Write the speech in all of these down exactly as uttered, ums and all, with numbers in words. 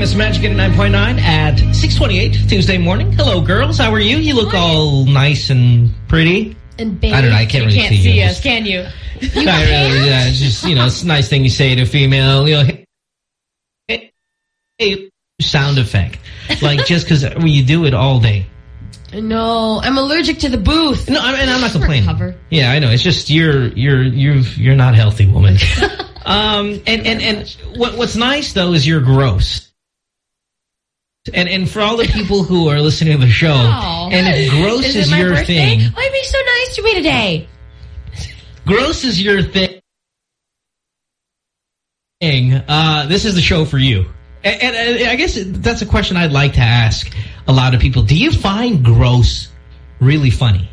It's Magic eighty-nine point nine at six twenty-eight Tuesday morning. Hello, girls. How are you? You look all nice and pretty. And baby. I don't know. I can't you really can't see, see you. us, can you? You can't? Really, yeah, it's just, you know, it's a nice thing you say to a female. You know, hey, hey, sound effect. Like, just because you do it all day. No, I'm allergic to the booth. No, I mean, I'm not complaining. Recover. Yeah, I know. It's just you're you're you're you're not healthy, woman. um, and and and what what's nice though is you're gross. And and for all the people who are listening to the show, oh. and if gross is, is your birthday? thing, why are you being so nice to me today? Gross is your thing. Uh, this is the show for you. And, and, and I guess that's a question I'd like to ask a lot of people. Do you find gross really funny?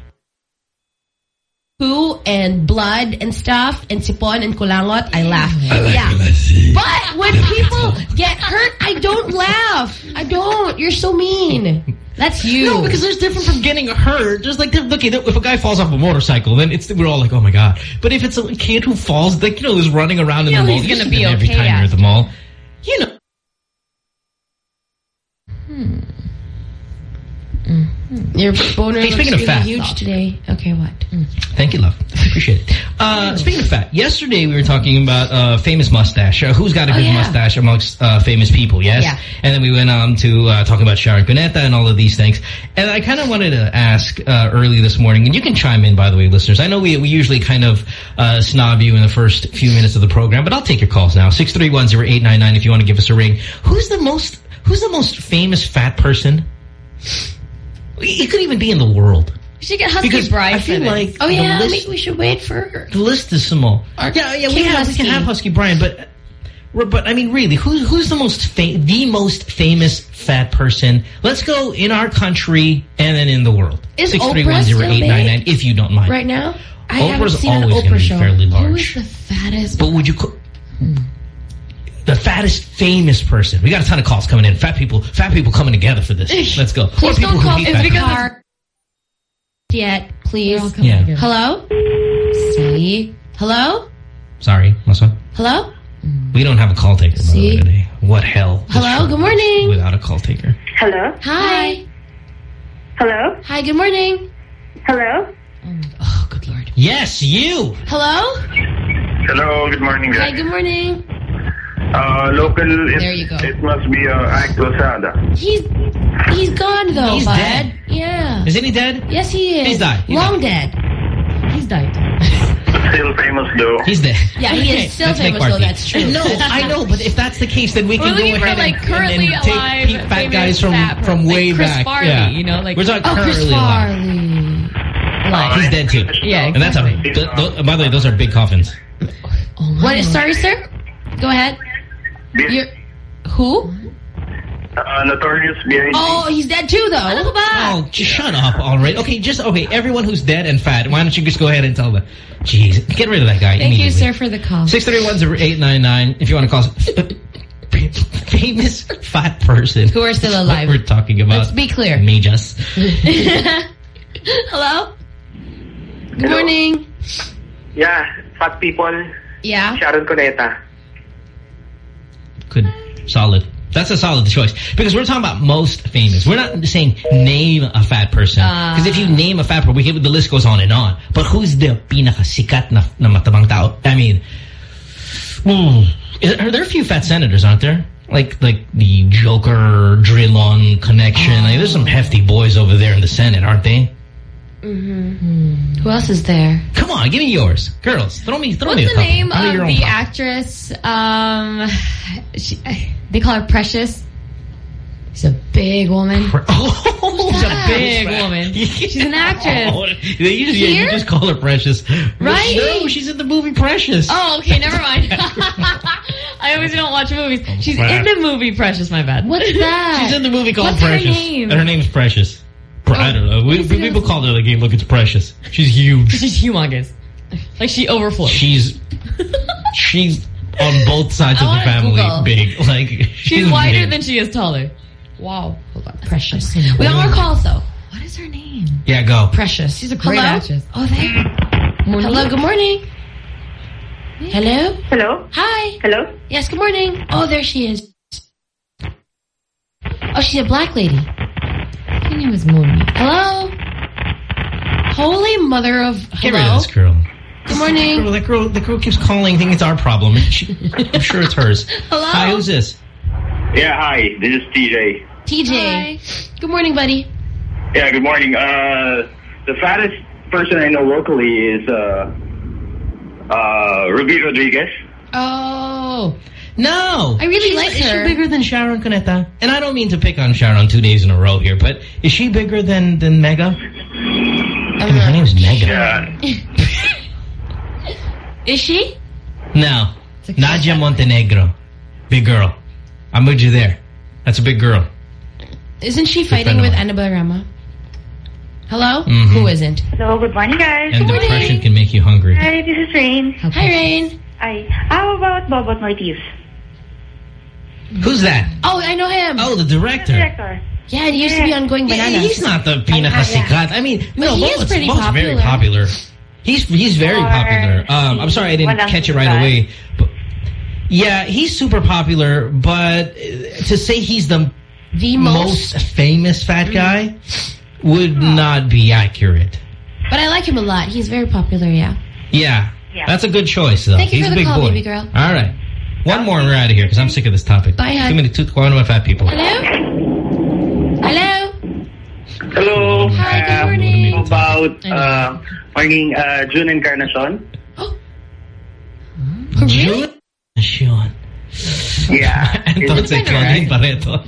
Poo and blood and stuff and sipon and kulangot, I laugh. I like yeah. it. But when people get hurt, I don't laugh. I don't. You're so mean. That's you. No, because there's different from getting hurt. Just like, okay, if a guy falls off a motorcycle, then it's we're all like, oh my god. But if it's a kid who falls, like, you know, is running around in you the know mall, he's gonna be okay every time yeah. you're at the mall, you know. Hmm. Mm-hmm. Your boner hey, looks speaking really of fat, huge today. Okay, what? Mm. Thank you, love. Appreciate it. Uh, speaking of fat, yesterday we were talking about uh, famous mustache. Uh, who's got a oh, good yeah. mustache amongst uh, famous people, yes? Yeah. And then we went on to uh, talk about Sharon Cuneta and all of these things. And I kind of wanted to ask uh, early this morning, and you can chime in, by the way, listeners. I know we, we usually kind of uh, snob you in the first few minutes of the program, but I'll take your calls now. six three one, zero eight nine nine if you want to give us a ring. Who's the most, who's the most famous fat person? It could even be in the world. We should get Husky because Bride I feel for like this. Oh yeah, list, maybe we should wait for her. The list is small. Our yeah, yeah, King we have Husky. we can have Husky Brian, but but I mean, really, who's who's the most fa the most famous fat person? Let's go in our country and then in the world. Is Six Oprah three one zero eight nine nine if you don't mind. Right now, I Oprah's haven't seen always an going to Oprah be show. fairly large. Who is the fattest? But would you? Hmm. The fattest famous person. We got a ton of calls coming in. Fat people, fat people coming together for this. Let's go. Please or people don't who call hate it's fat because people. it's yet, please. Yeah. Hello? See? Hello? Sorry, Masa. Hello? We don't have a call taker, by the way, today. What hell? Hello? Good morning. Without a call taker. Hello? Hi. Hello? Hi, good morning. Hello? Oh, good Lord. Yes, you. Hello? Hello, good morning, guys. Hi, good morning. Uh, local, it, There you go. it must be uh, Ike Lozada. He's he's gone, though, He's bud. dead. Yeah. Isn't he dead? Yes, he is. He's died. He's Long died. dead. He's died. Still famous, though. He's dead. Yeah, he is still Let's make famous, though. party. That's true. No, I know, but if that's the case, then we We're can go looking for, ahead like, and, currently and, and take alive peep fat famous guys from, fat from person. way Like Chris back. Farley, yeah. you know, like- We're talking Oh, Chris currently alive. Farley. Like, he's dead, too. Yeah, And that's a... exactly. Th th by the way, those are big coffins. Oh, what? Sorry, sir? Go ahead. This, You're, who? uh, Notorious B I G Oh, he's dead too, though. Oh, just shut up already. Okay, just, okay, everyone who's dead and fat, why don't you just go ahead and tell them? Jeez, get rid of that guy Thank you, immediately. sir, for the call. six three one, zero eight nine nine if you want to call us. Famous fat person. Who are still That's alive. what we're talking about. Let's be clear. Me just. Hello? Good Hello? morning. Yeah, fat people. Yeah? Sharon Cuneta. Good. Solid. That's a solid choice. Because we're talking about most famous. We're not saying name a fat person. Because Uh, if you name a fat person, we can, the list goes on and on. But who's the pinakasikat na, na matabang tao? I mean, mm, is, are there a few fat senators, aren't there? Like like the Joker, Drilon connection. Oh. Like, there's some hefty boys over there in the Senate, aren't they? Mm-hmm. Who else is there? Come on, give me yours. Girls, throw me, throw What's me a the couple. name Out of your own the pocket. actress? Um, she, they call her Precious. She's a big woman. Oh, She's a that? big woman. She's an actress. Oh, you, just, yeah, you Here? just call her Precious. Right? No, she's in the movie Precious. Oh, okay, never mind. I always don't watch movies. She's crap. in the movie Precious, my bad. What's that? She's in the movie called What's her Precious. name? And her name's Precious. Pre- I don't know. We, we, people called her like, hey, look, it's Precious. She's huge. She's humongous. Like, she overflows. She's she's on both sides I of the wanna family Google. big. Like she's, She's wider big. than she is taller. Wow. Hold on. Precious. We got more calls, though. What is her name? Yeah, go. Precious. She's a great Hello? actress. Oh, there. Hello, good morning. Hello? Hello? Hi. Hello? Yes, good morning. Oh, there she is. Oh, she's a black lady. Her name is Moni. Hello? Holy mother of... Get rid Hello? of this girl. Good morning. Girl, that girl, the girl keeps calling, thinking it's our problem. She, I'm sure it's hers. Hello? Hi, who's this? Yeah, hi. This is T J. T J. Hi. Good morning, buddy. Yeah, good morning. Uh, the fattest person I know locally is uh, uh, Ruby Rodriguez. Oh. No. I really She's- like is her. she bigger than Sharon Cuneta? And I don't mean to pick on Sharon two days in a row here, but is she bigger than, than Mega? I mean, her name's Mega. Yeah. Is she? No. Nadia Montenegro. Big girl. I'm with you there. That's a big girl. Isn't she friend fighting of with mine. Annabelle Rama? Hello? Mhm. Who isn't? Hello, good morning, guys. And Good morning. depression can make you hungry. Hi, this is Rain. Hi, Rain. Hi. How about Bobot Martis? Who's that? Oh, I know him. Oh, the director. Director. Yeah, he used to be on Going Yeah, Bananas. he's not the pinakasikat. I mean, no, he is Bobot's, pretty Bobot's very popular. popular. He's he's very Or popular. Um, I'm sorry I didn't walang catch it right sikat. away. But yeah, he's super popular, but uh, to say he's the The most, most. famous fat guy would not be accurate. But I like him a lot. He's very popular, yeah. Yeah, Yeah. that's a good choice, though. Thank you he's for a the big call, boy. baby girl. All right. One more and we're out of here because I'm sick of this topic. Bye, hon. Too many, too, one of my fat people. Hello? Hello? Hello. Hi, good Um, morning. About uh, morning, uh, June Encarnacion. Oh. Really? Sean. Yeah. Entonces, Claudine Barreto.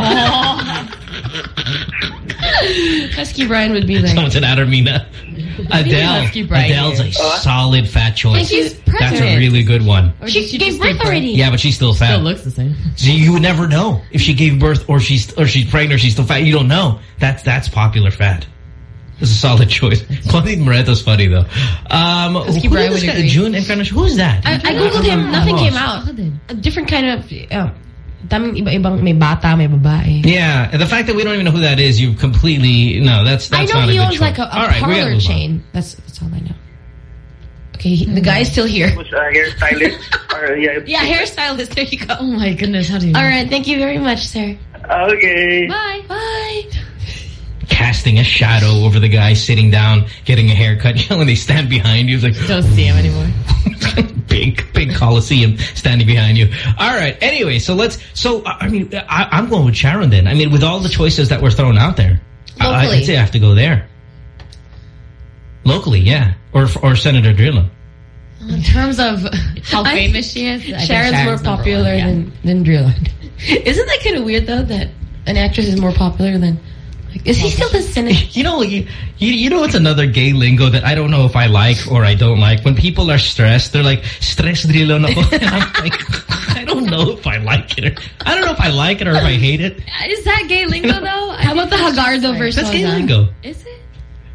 Husky Brian would be like... Someone said Adarmina. Adele. Husky Brian Adele's a here? solid fat choice. She's That's a pregnant. really good one. Or She, did she gave just birth give birth? already. Yeah, but she's still fat. Still looks the same. So you would never know if she gave birth or she's or she's pregnant or she's still fat. You don't know. That's that's popular fat. It's a solid choice. Claudine Barreto's funny though. Um, Husky who Brian this would guy? agree. June Encarnacion. Who's that? I, I googled him. Nothing came out. A different kind of... Uh, daming iba-ibang may bata, may babae. Yeah, and the fact that we don't even know who that is, you've completely no. That's that's I know not he a good owns choice. like a, a All right, we gotta parlor move on. chain. That's that's all I know. Okay, he, the guy is still here. Was uh, hairstylist? or, yeah. Yeah, hairstylist. There you go. Oh my goodness, how do you know? All right, thank you very much, sir. Okay. Bye. Bye. Casting a shadow over the guy sitting down, getting a haircut. You know, when they stand behind you, it's like Don't see him anymore. big, big Coliseum standing behind you. All right. Anyway, so let's. So I mean, I, I'm going with Sharon then. I mean, with all the choices that were thrown out there, I, Locally. I'd say I have to go there. Locally, yeah, or or Senator Drillo. In terms of how I- famous she is, I think Sharon's, more number popular one, yeah. than than Drillo. Isn't that kind of weird though that an actress is more popular than? Like, is he still the senator? You know, you, you you know, it's another gay lingo that I don't know if I like or I don't like. When people are stressed, they're like, stress Drillo na ako. And I'm like, I don't know if I like it. Or, I don't know if I like it or if I hate it. Is that gay lingo though? How about the Hagardo versus? That's gay lingo. Is it?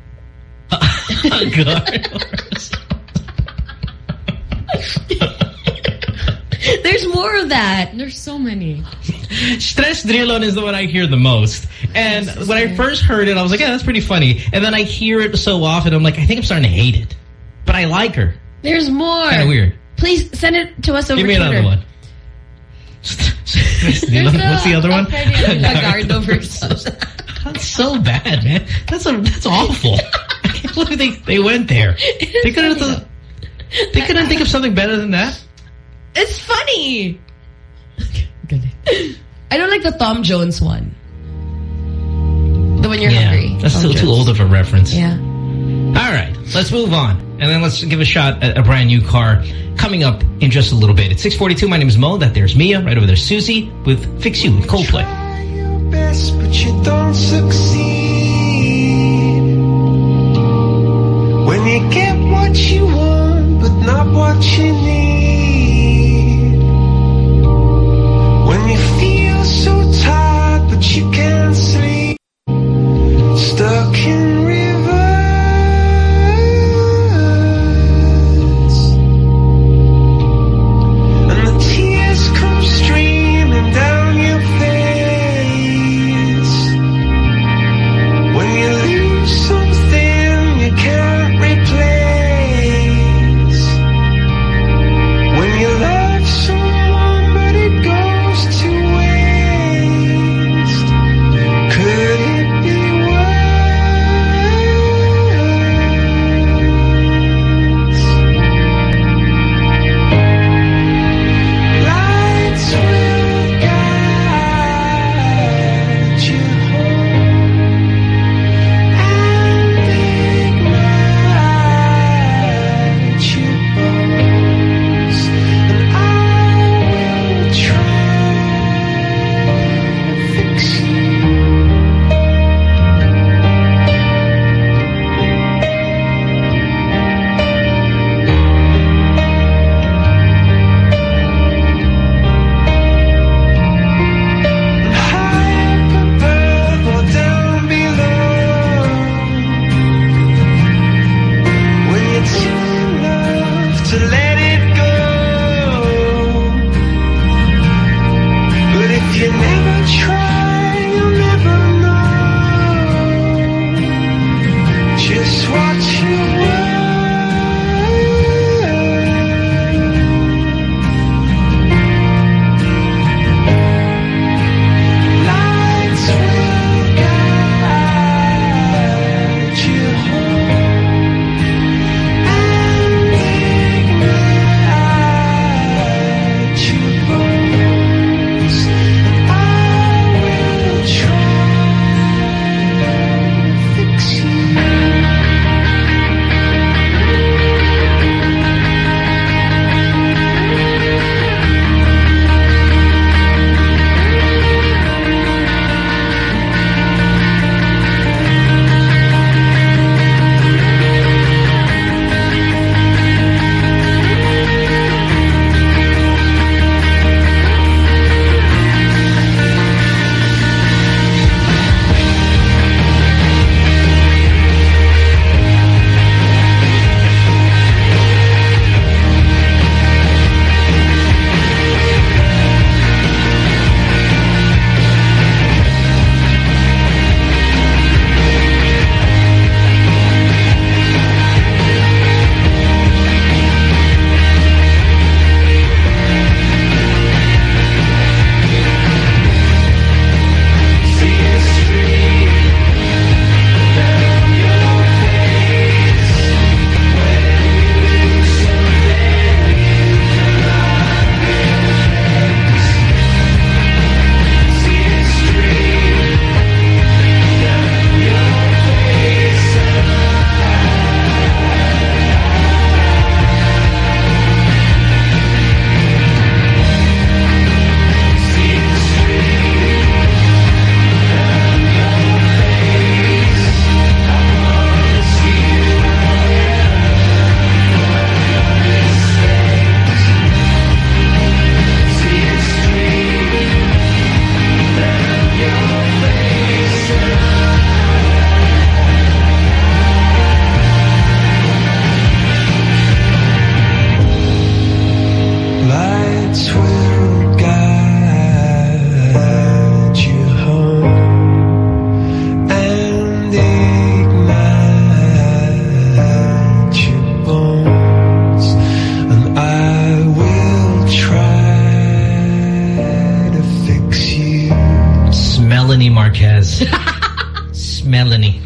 There's more of that. There's so many. Stress Drilon is the one I hear the most. And when I first heard it, I was like, yeah, that's pretty funny. And then I hear it so often, I'm like, I think I'm starting to hate it. But I like her. There's more. Kind of weird. Please send it to us over Give me Twitter. another one. Stress Drilon. What's the other one? Hagardo versus. That's so bad, man. That's a that's awful. I can't believe they they went there. They couldn't funny, they couldn't think of something better than that. It's funny. Good. I don't like the Tom Jones one. The one you're Yeah, hungry. that's Tom still too Jones. old of a reference. Yeah. All right, let's move on. And then let's give a shot at a brand new car coming up in just a little bit. It's six forty-two. My name is Mo. That there's Mia. Right over there, Susie with Fix You with Coldplay. Try your best, but you don't succeed. When you get what you want, but not what you need. When you feel so tired, but you can't sleep. Stuck in rivers. And the tears come streaming down your face. When you lose something you can't replace. Melanie Marquez. Melanie.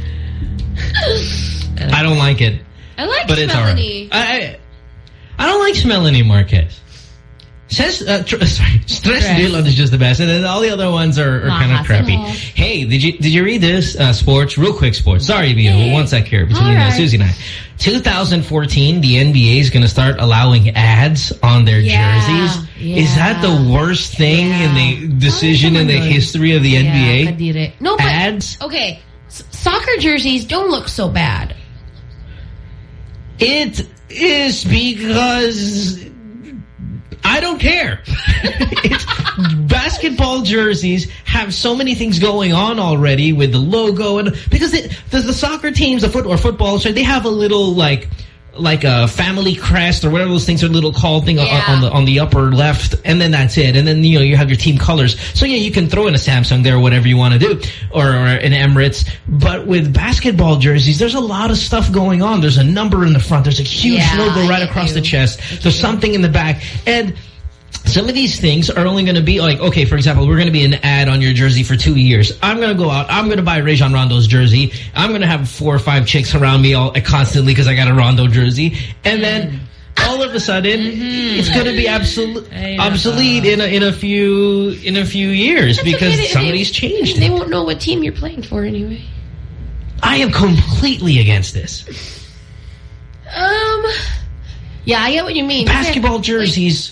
I don't like it. I like but it's all Melanie. right. I, I, I don't like Melanie Marquez. Says, uh, tr sorry, Stress Dillon is just the best, and then all the other ones are, are kind of crappy. Hey, did you did you read this? Uh, sports, real quick, sports. Sorry, Vio, hey. One sec here between uh, Susie and I. twenty fourteen, the N B A is going to start allowing ads on their yeah, jerseys. Yeah. Is that the worst thing yeah. in the decision in the history of the yeah, N B A? No, but, ads. Okay, S soccer jerseys don't look so bad. It is because I don't care. It's, basketball jerseys have so many things going on already with the logo, and because it, the, the soccer teams, the foot or football, so they have a little like like a family crest or whatever those things are, little call thing yeah. on, on the on the upper left, and then that's it. And then you know you have your team colors. So yeah, you can throw in a Samsung there, whatever you want to do, or, or an Emirates. But with basketball jerseys, there's a lot of stuff going on. There's a number in the front. There's a huge yeah, logo right across you. the chest. There's something in the back, and some of these things are only going to be like, okay, for example, we're going to be an ad on your jersey for two years. I'm going to go out. I'm going to buy Rajon Rondo's jersey. I'm going to have four or five chicks around me all constantly because I got a Rondo jersey. And then all of a sudden, mm-hmm. it's going to be absolute obsolete in a, in a few in a few years That's because okay. somebody's they, changed They it. won't know what team you're playing for anyway. I am completely against this. Um, yeah, I get what you mean. Basketball jerseys...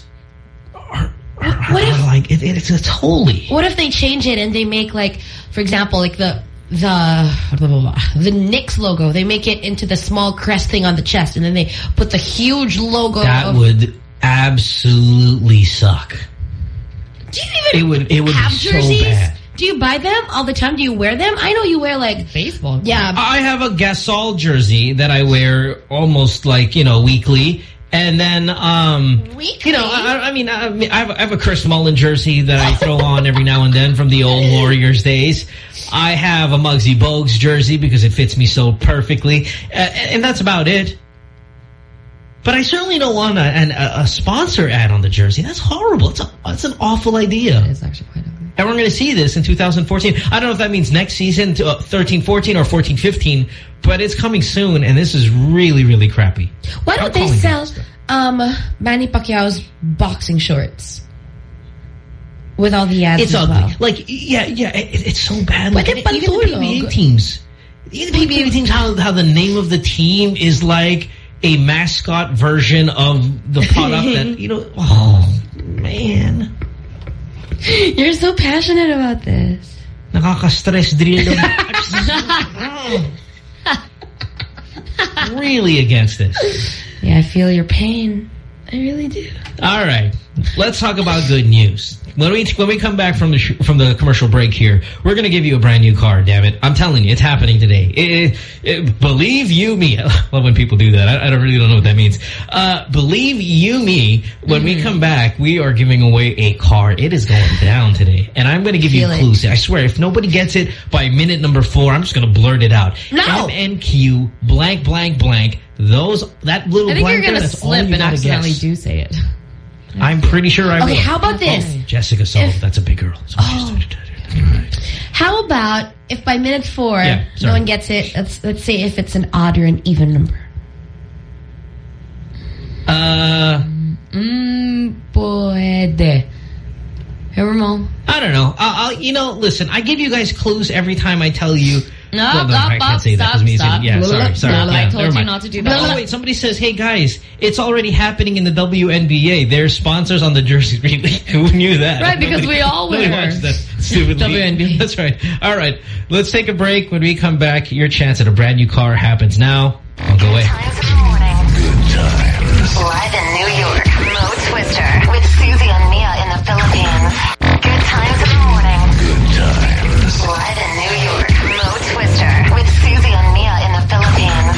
What if, like it, it's it's holy? What if they change it and they make like, for example, like the the blah, blah, blah, the Knicks logo? They make it into the small crest thing on the chest, and then they put the huge logo. That of, would absolutely suck. Do you even it would it would have be jerseys? So bad. Do you buy them all the time? Do you wear them? I know you wear like baseball. Yeah, I have a Gasol jersey that I wear almost like you know weekly. And then, um, Weekly? you know, I, I mean, I, I, have, I have a Chris Mullin jersey that I throw on every now and then from the old Warriors days. I have a Muggsy Bogues jersey because it fits me so perfectly. Uh, and that's about it. But I certainly don't want a, an, a sponsor ad on the jersey. That's horrible. It's, a, it's an awful idea. It's actually quite ugly. And we're going to see this in two thousand fourteen. I don't know if that means next season, to, uh, thirteen fourteen or fourteen fifteen, but it's coming soon, and this is really, really crappy. Why don't they sell um, Manny Pacquiao's boxing shorts with all the ads It's as ugly. well? Like, yeah, yeah, it, it's so bad. Like, even the P B A teams. Even the P B A teams, how, how the name of the team is like a mascot version of the product that, you know, oh, man. You're so passionate about this. Nakaka-stress drill. Really against this. Yeah, I feel your pain. I really do. All right. Let's talk about good news. When we when we come back from the sh from the commercial break here, we're going to give you a brand new car, damn it. I'm telling you, it's happening today. It, it, believe you me. I love when people do that. I, I don't really don't know what that means. Uh, believe you me, when mm-hmm. we come back, we are giving away a car. It is going down today. And I'm going to give you clues. It. I swear, if nobody gets it by minute number four, I'm just going to blurt it out. No! M N Q blank, blank, blank. Those, that little I think blank you're going to slip and accidentally guess. do say it. I'm pretty sure I okay, will. How about this? Oh, Jessica Soul, if, that's a big girl. So oh. How about if by minute four yeah, no one gets it, let's let's say if it's an odd or an even number. Uh, mm, puede. Hey, Ramon. I don't know. I'll, I'll, you know, listen, I give you guys clues every time I tell you. No, well, no, stop, I can't say stop, that because stop. Yeah, sorry, sorry. No, yeah, I told never you mind. not to do that. No, no, wait. Somebody says, hey, guys, it's already happening in the W N B A. They're sponsors on the jerseys. Really? Who knew that? Right, because nobody, we all nobody wear watched that stupid W N B A. That's right. All right. Let's take a break. When we come back, your chance at a brand new car happens now. Don't go away. Times in the morning. Good times. Live in New York, Mo Twister with Susie and Mia in the Philippines. Good times in the morning. Good times. Live in New York, Mo Twister with Susie and Mia in the Philippines.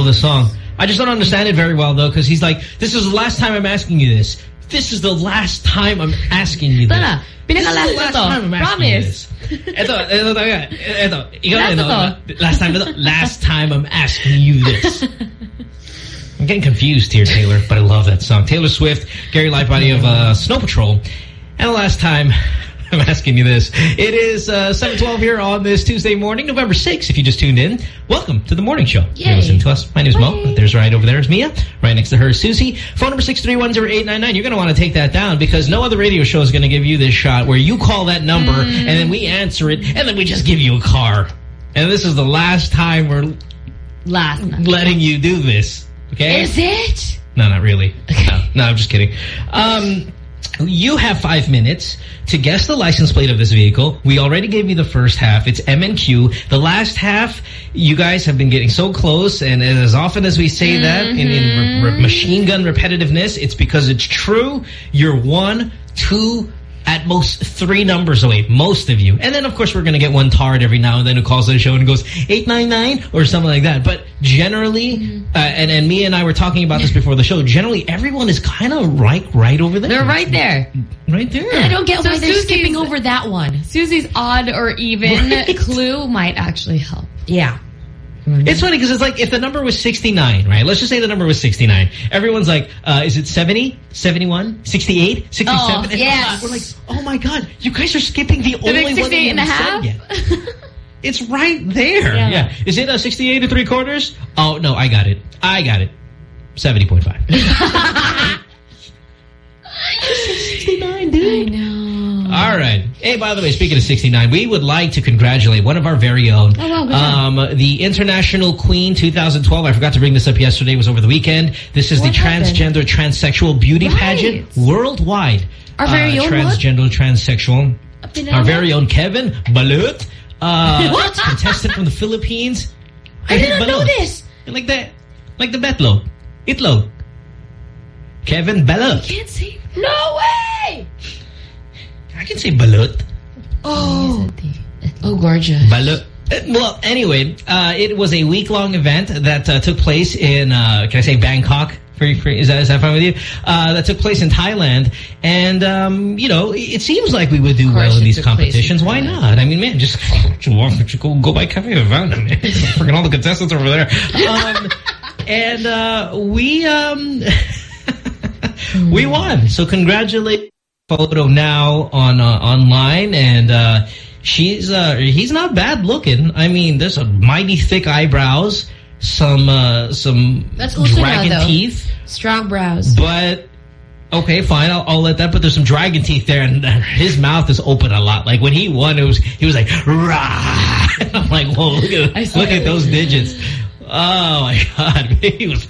the song. I just don't understand it very well, though, because he's like, this is the last time I'm asking you this. This is the last time I'm asking you this. Tara, This is the pinaka-last last na to. time I'm asking you Promise. this. Ito, ito talaga. Ito, ikaw Last ito. na Last time na to. Last time I'm asking you this. I'm getting confused here, Taylor, but I love that song. Taylor Swift, Gary Lightbody of uh, Snow Patrol. And the last time I'm asking you this. It is uh, seven twelve here on this Tuesday morning, November sixth, if you just tuned in. Welcome to the morning show. You're listening to us. My name is Mo. There's right over there is Mia. Right next to her is Susie. Phone number six three one zero eight nine nine. You're going to want to take that down because no other radio show is going to give you this shot where you call that number mm. and then we answer it and then we just give you a car. And this is the last time we're last letting you do this. Okay? Is it? No, not really. No, no, I'm just kidding. Um... You have five minutes to guess the license plate of this vehicle. We already gave you the first half. It's M and Q. The last half, you guys have been getting so close, and as often as we say mm-hmm. that in, in re re machine gun repetitiveness, it's because it's true. You're one, two, at most three numbers away, most of you. And then, of course, we're going to get one tard every now and then who calls the show and goes, eight nine nine or something like that. But generally, mm-hmm. uh, and, and Mia and I were talking about this before the show, generally everyone is kind of right right over there. They're right there. Right there. I don't get so why they're Susie's, skipping over that one. Susie's odd or even right. clue might actually help. Yeah. It's funny because it's like if the number was sixty-nine, right? Let's just say the number was sixty-nine. Everyone's like, uh, is it seventy, seventy-one, sixty-eight, sixty-seven? Oh, yes. We're like, oh my God, you guys are skipping the only one that you and a half? said yet. It's right there. Yeah. yeah. Is it a sixty-eight and three quarters? Oh, no, I got it. I got it. seventy point five. sixty-nine, dude. I know. All right. Hey, by the way, speaking of sixty-nine, we would like to congratulate one of our very own. Oh, wow, good um, the International Queen twenty twelve. I forgot to bring this up yesterday. It was over the weekend. This is what the happened? Transgender Transsexual Beauty right. Pageant worldwide. Our very uh, own Transgender what? Transsexual. Our very own Kevin Balut. Uh, what? Contestant from the Philippines. I did not know this. Like that. Like the betlog. Itlog. Kevin Balut. You can't say. No way! I can say balut. Oh. Oh, gorgeous. Balut. Well, anyway, uh, it was a week-long event that uh, took place in, uh, can I say Bangkok? For, for, is, that, is that fine with you? Uh, that took place in Thailand. And, um, you know, it seems like we would do well in these competitions. Why not? I mean, man, just go, go by Cafe Havana, man. Freaking all the contestants over there. Um, and uh, we... Um, we won. So congratulations. Photo now on uh, online, and uh, she's uh, he's not bad looking. I mean, there's a mighty thick eyebrows, some uh, some That's dragon now, teeth, strong brows. But okay, fine, I'll, I'll let that. But there's some dragon teeth there, and his mouth is open a lot. Like when he won, it was he was like, rah! And I'm like, whoa, look at look at those digits. Oh my God! He was.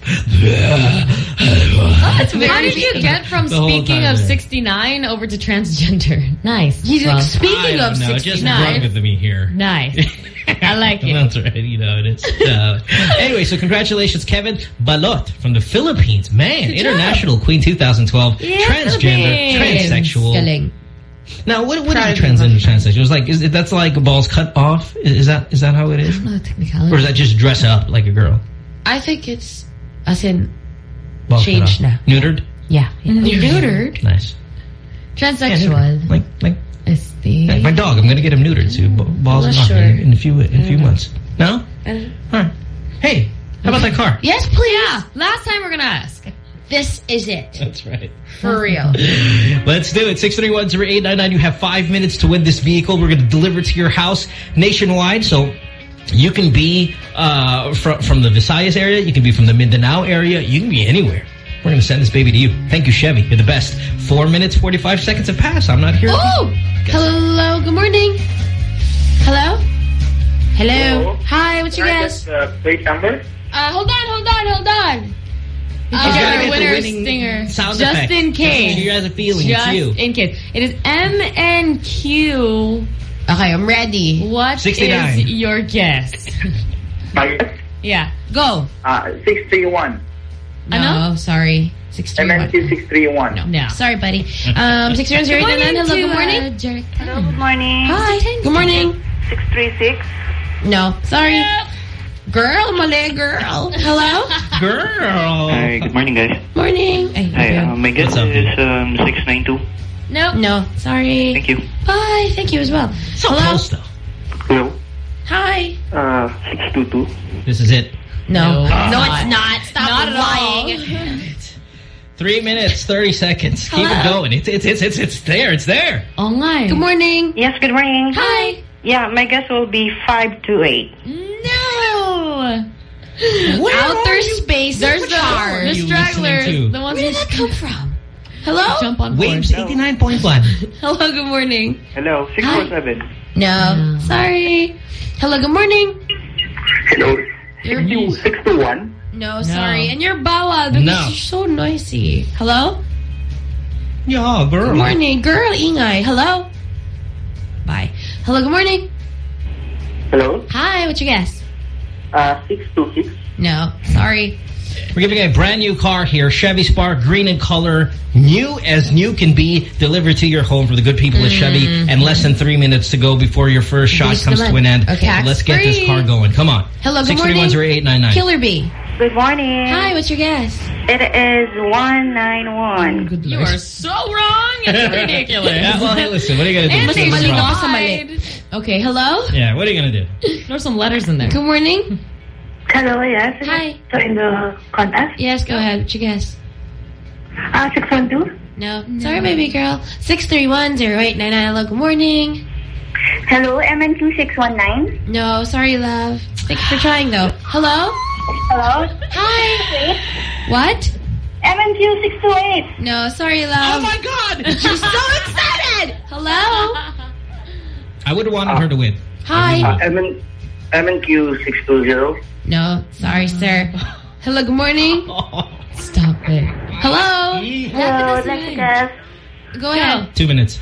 That's very How did you get from speaking of sixty-nine over to transgender? Nice. He's well, like, speaking of know, sixty-nine. Just run with me here. Nice. I like it. That's right. You know it is. Uh, anyway, so congratulations, Kevin Balot from the Philippines. Man, Good International job. Queen twenty twelve. Yeah, transgender, transsexual. Skilling. Now, what what is a transgender transsexual? It's like is it, that's like balls cut off. Is, is that is that how it is? Not technicality. Or is that just dress up like a girl? I think it's as in balls changed now. Neutered. Yeah, yeah. Neutered. Nice. Transsexual. Yeah, like like is the like my dog. I'm going to get him neutered. So balls are not sure. in, in a few in a few months. No. Uh, All right. Hey, how about that car? Yes, please. Yeah. Last time we're gonna ask. This is it. That's right. For real. Let's do it. six three one zero eight nine nine. You have five minutes to win this vehicle. We're going to deliver it to your house nationwide. So you can be uh, from, from the Visayas area. You can be from the Mindanao area. You can be anywhere. We're going to send this baby to you. Thank you, Chevy. You're the best. Four minutes, forty-five seconds have passed. I'm not here. Oh! Hello. Good morning. Hello? Hello. Hello. Hi, what's your guess? Just, uh, plate number? Uh, hold on, hold on, hold on. Uh, She's gotta our get the winner winning stinger. sound Just effect. in case. She has a feeling. Just it's you. in case. It is M N Q. Okay, I'm ready. What sixty-nine. is your guess? My guess? Yeah. Go. Uh, six three one. No, Ano? sorry. six three one. M N Q six three one. No. No. Sorry, buddy. Um, six zero zero eight nine nine. Hello, good morning. Uh, Jerry. Hello, good morning. Hi. Good morning. six three six. No, sorry. Girl, mali, girl. Hello? Girl. Hi, good morning, guys. Morning. Ay, Hi, okay. uh, my guess What's up, is um, six nine two. No. No, sorry. Thank you. Bye. Thank you as well. So Hello? close, though. Hello? Hi. Uh, six two two. This is it. No. No, No, it's it's not. Stop Not at lying. Three minutes, thirty seconds. Keep it Hello? going. It's it's it's it's it's there. It's there. Oh my. Good morning. Yes, good morning. Hi. Yeah, my guess will be five two eight. No. Outer space. There's Which the, are the you stragglers. listening to? The ones Where did who that come from? Hello? jump on Waves board. eighty-nine point one. Hello, good morning. Hello, six four seven. No. No. Sorry. Hello, good morning. Hello, You're six two one. No, sorry. And you're bawal because No. you're so noisy. Hello? Yeah, girl. Good morning. Girl, ingay. Hello? Bye. Hello, good morning. Hello, Hi, what's your guess? uh, six two six. No, sorry. We're giving a brand new car here, Chevy Spark, green in color, new as new can be, delivered to your home for the good people at Chevy, and less than three minutes to go before your first shot Bilis comes naman. to an end. Okay. So let's get this Tax-free. car going. Come on. Hello, good six three one zero eight nine nine. Killer B. Good morning. Hi, what's your guess? It is one nine one. Good You Lord. are so wrong. It's ridiculous. Yeah, well, hey, listen, what are you going to do? And What's they the mali problem? ako sa mali. Okay, hello? Yeah, what are you going to do? There's some letters in there. Good morning. Hello, yes. Hi. So in the contest? Yes, go ahead. What's your guess? Uh, six one two. No. Sorry, baby girl. six three one zero eight nine nine. Hello, good morning. Hello, M N Q six one nine. No, sorry, love. Thank you for trying, though. Hello? Hello. Hi. What? M N Q six two eight. No, sorry, Oh, love. my God! You're so excited. Hello? I would have wanted her to win. Hi. Uh, M N M N Q six two zero. No, sorry, sir. Hello, good morning. Stop it. Hello? Hello, let's guess. Go ahead. Two minutes.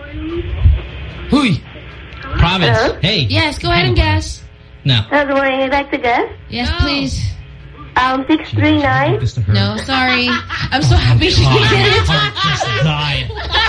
Hui. Province. Hello? Hey. Yes, go ahead and guess. No. Good morning, you'd like to guess? Yes, No. please. Um, six three nine. This to her. No, sorry. I'm so happy she God, did my it. heart just died.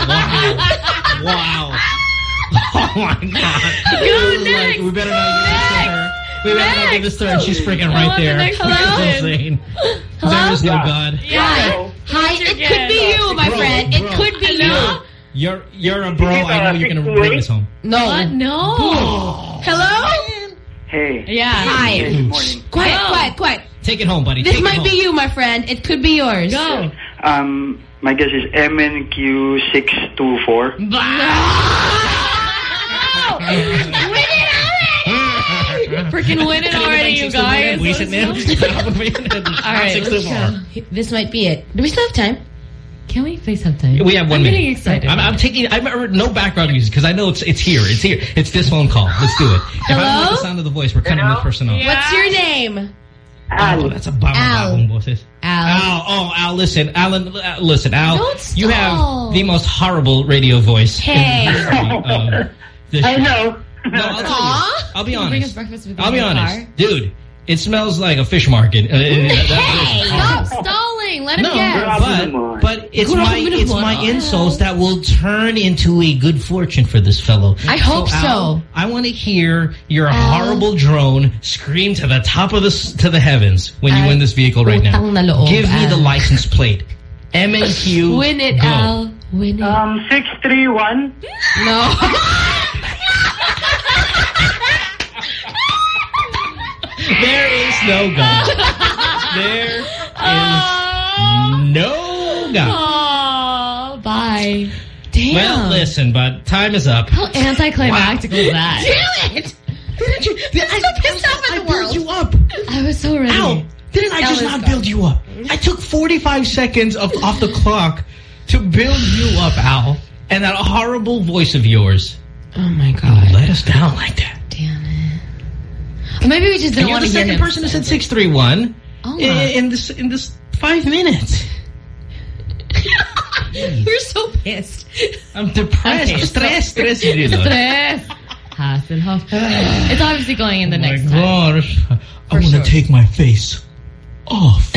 Wow. Wow. Oh, my God. Go Like, next. we better not give this to her. We better not give this to her. She's freaking right want the there. next This one. is insane. Hello? There is no Yeah. God. Hi. Hi. What's your It could be guess? you, my Bro, friend. bro. It could be Hello? you. You're you're a bro. I know you're going to bring this home. No. What? No. Hello? Hey. Yeah. Hi. Good morning. Quiet, Go. quiet, quiet. Take it home, buddy. This Take might it be home. you, my friend. It could be yours. Go. Um, my guess is M N Q six two four. Freaking win it already, you guys. Wisit na yan. All right, Six let's to go. four. This might be it. Do we still have time? Can we please have time? We have one I'm minute. getting excited. I'm, I'm taking. I'm no background music because I know it's it's here. It's here. It's this phone call. Let's do it. If I don't like Hello? the sound of the voice, we're cutting this person off. Yeah. What's your name? Oh, that's a bummer. Al. Al. Boses. Al. Al. Oh, Al. Listen, Alan. Uh, listen, Al. Don't You stall. have the most horrible radio voice. Hey. In the history of the I show. know. No, I'll tell Aw. you. I'll be Can you bring us honest. breakfast with I'll you be in the honest, car? dude. It smells like a fish market. Uh, Hey, Stop stalling. Let him No, guess. but but it's Grabe my it's naman. my insults that will turn into a good fortune for this fellow. I hope Al, so. I want to hear your Al. horrible drone scream to the top of the s- to the heavens when you Al, win this vehicle right now. utang na loob, Give me Al. the license plate. M N Q. Win it, go. Al. Win it. Um, six three one. No. There is no God. There is no God. Oh, bye. Damn. Well, listen, but time is up. How anticlimactic was that? Damn it. I'm so pissed off I at the built world. you up. I was so ready. Ow! Didn't I That just was not gone. build you up? I took forty-five seconds of, off the clock to build you up, Al. And that horrible voice of yours. Oh, my God. Let us down like that. Damn it. Or maybe we just And didn't you're want the to hear second him. person who said six three one Oh, in, my. in this in this five minutes. You're so pissed. I'm depressed. Okay, so- stress, stress. you know. Stress. Hasselhoff. It's obviously going in the Oh next my time. gosh. I want to sure. take my face off.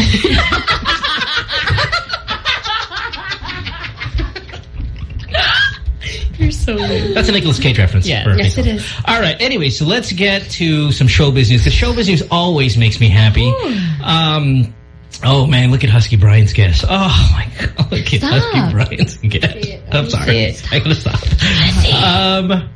You're so So weird. That's a Nicolas Cage reference. Yeah. for Yes, Nicolas. it is. All right. Anyway, so let's get to some show business, because show business always makes me happy. Um, oh, man, look at Husky Brian's guess. Oh, my God. Look at Stop. Husky Brian's guess. I'm sorry. I'm going to stop. Um...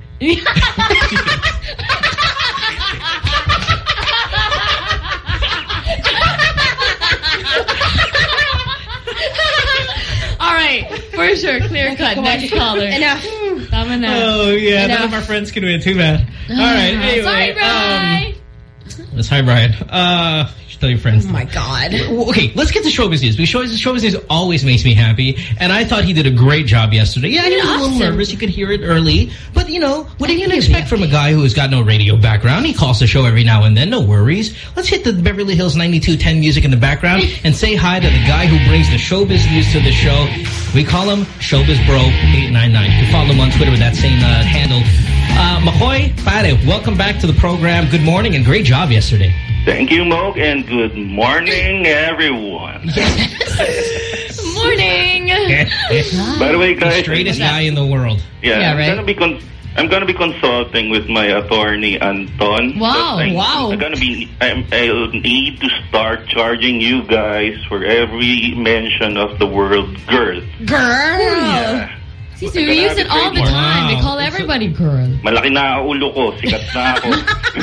All right, for sure, clear cut. Next caller. Enough. Tama na. Oh, yeah, Enough. none of our friends can win. Too bad. All right, anyway. Sorry, Brian. Um, That's hi, Brian. Uh, you should tell your friends. Oh my God. Well, okay, let's get to show business, because show, show business always makes me happy, and I thought he did a great job yesterday. Yeah, he was a little Awesome. nervous. You could hear it early. But, you know, what are you going to think he'll be expect from a guy who has got no radio background? He calls the show every now and then. No worries. Let's hit the Beverly Hills ninety-two ten music in the background and say hi to the guy who brings the showbiz news to the show. We call him Showbiz Bro eight nine nine. You can follow him on Twitter with that same uh, handle. Uh, Makoy, pare, welcome back to the program. Good morning and great job yesterday. Thank you, Moke, and good morning, everyone. Morning. By the way, The guys, straightest guy in the world. yeah, Yeah, I'm right. gonna be con I'm gonna be consulting with my attorney Anton. Wow, I, wow. I'm gonna be. I'm, I'll need to start charging you guys for every mention of the word girl. Girl. Yeah. See, so we use it all the time. They call everybody girl. Malaki na ang ulo ko, sikat na ako.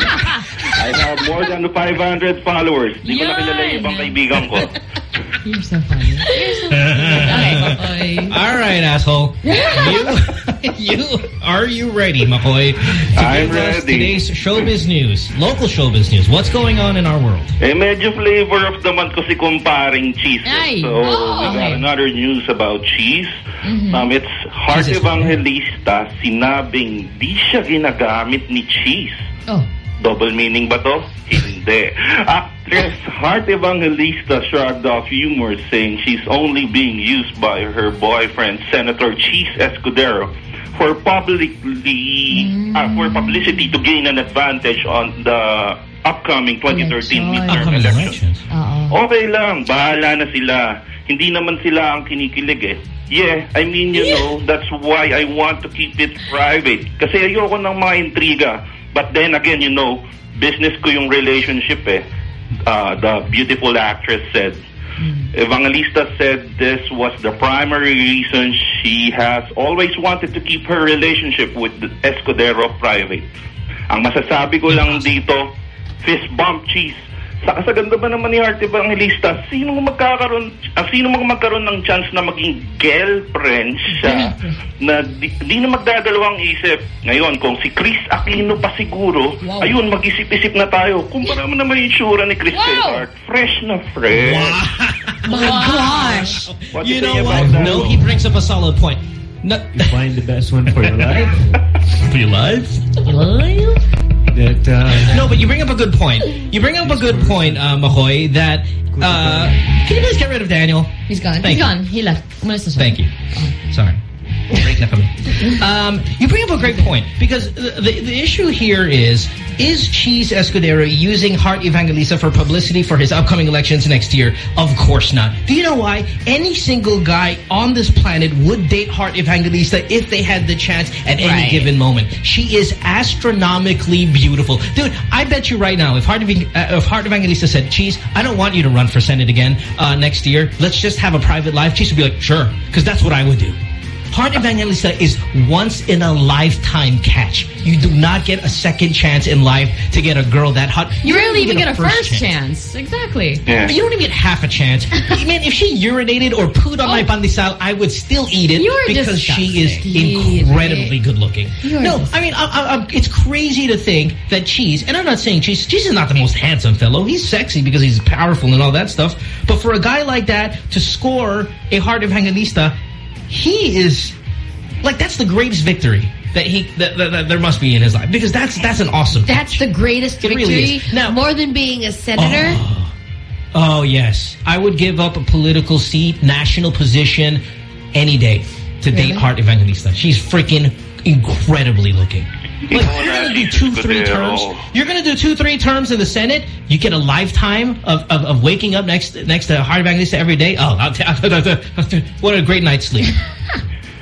I have more than five hundred followers. Di ko na kilala yung ibang kaibigan ko. You're so funny. You're so funny. Okay. All right, asshole. You, you, are you ready, Makoy? To I'm give us ready. today's showbiz news, local showbiz news. What's going on in our world? Eh, medyo flavor of the month ko si kumparing Cheese. Ay, So, oh, we got okay. another news about Cheese. Mm-hmm. Um, it's Heart Cheese is Evangelista sinabing di siya ginagamit ni Cheese. Oh. Double meaning ba to? Hindi. Actress Heart Evangelista shrugged off humor, saying she's only being used by her boyfriend, Senator Cheese Escudero, for publicly Mm. uh, for publicity to gain an advantage on the upcoming twenty thirteen Election. midterm Upcoming elections. elections. Oo. Okay lang, bahala na sila. Hindi naman sila ang kinikilig eh. Yeah, I mean, you know, that's why I want to keep it private. Kasi ayoko ng mga intriga. But then again, you know, business ko yung relationship eh. Uh, the beautiful actress said. Evangelista said this was the primary reason she has always wanted to keep her relationship with the Escudero private. Ang masasabi ko lang dito, fist bump Cheese. Saka sa ganda ba naman ni Heart Evangelista, sino magkakaroon, ah, sino magkakaroon ng chance na maging girlfriend siya na di, di na magdadalawang isip. Ngayon, kung si Chris Aquino pa siguro, Wow. ayun, mag-isip-isip na tayo. Kumpara mo naman yung tsura ni Chris kay Wow. Heart. Fresh na fresh. My gosh. What You to know say what? about that? No, he brings up a solid point. No, You find the best one for your life. for your life? That uh, No, but you bring up a good point. You bring up a good point, uh, Makoy, that... Uh, can you please get rid of Daniel? He's gone. Thank He's you. gone. He left. Umalis na siya. Thank you. Sorry. Break na kami. Um, you bring up a great point, because the, the, the issue here is, is Cheese Escudero using Heart Evangelista for publicity for his upcoming elections next year? Of course not. Do you know why? Any single guy on this planet would date Heart Evangelista if they had the chance at any Right. given moment. She is astronomically beautiful. Dude, I bet you right now, if Heart, Ev uh, if Heart Evangelista said, Cheese, I don't want you to run for Senate again uh, next year. Let's just have a private life. Cheese would be like, sure, because that's what I would do. Heart Evangelista is once in a lifetime catch. You do not get a second chance in life to get a girl that hot. You don't rarely even get a first chance. Exactly. Yeah. You don't even get half a chance. Man, if she urinated or pooed on my pandesal, I would still eat it You are because she is disgusting. incredibly good looking. You are No, disgusting. I mean, I, I, I, it's crazy to think that Cheese, and I'm not saying Cheese, Cheese is not the most handsome fellow. He's sexy because he's powerful and all that stuff. But for a guy like that to score a Heart Evangelista, he is... Like, that's the greatest victory that he that, that, that there must be in his life, because that's that's an awesome. That's the greatest It victory. really is. Now- more than being a senator. Oh. Oh yes, I would give up a political seat, national position, any day to date Heart Evangelista. She's freaking incredibly looking. Like, you're gonna do two, three terms. You're gonna do two, three terms in the Senate. You get a lifetime of of, of waking up next next to Heart Evangelista every day. Oh, I'll t what a great night's sleep.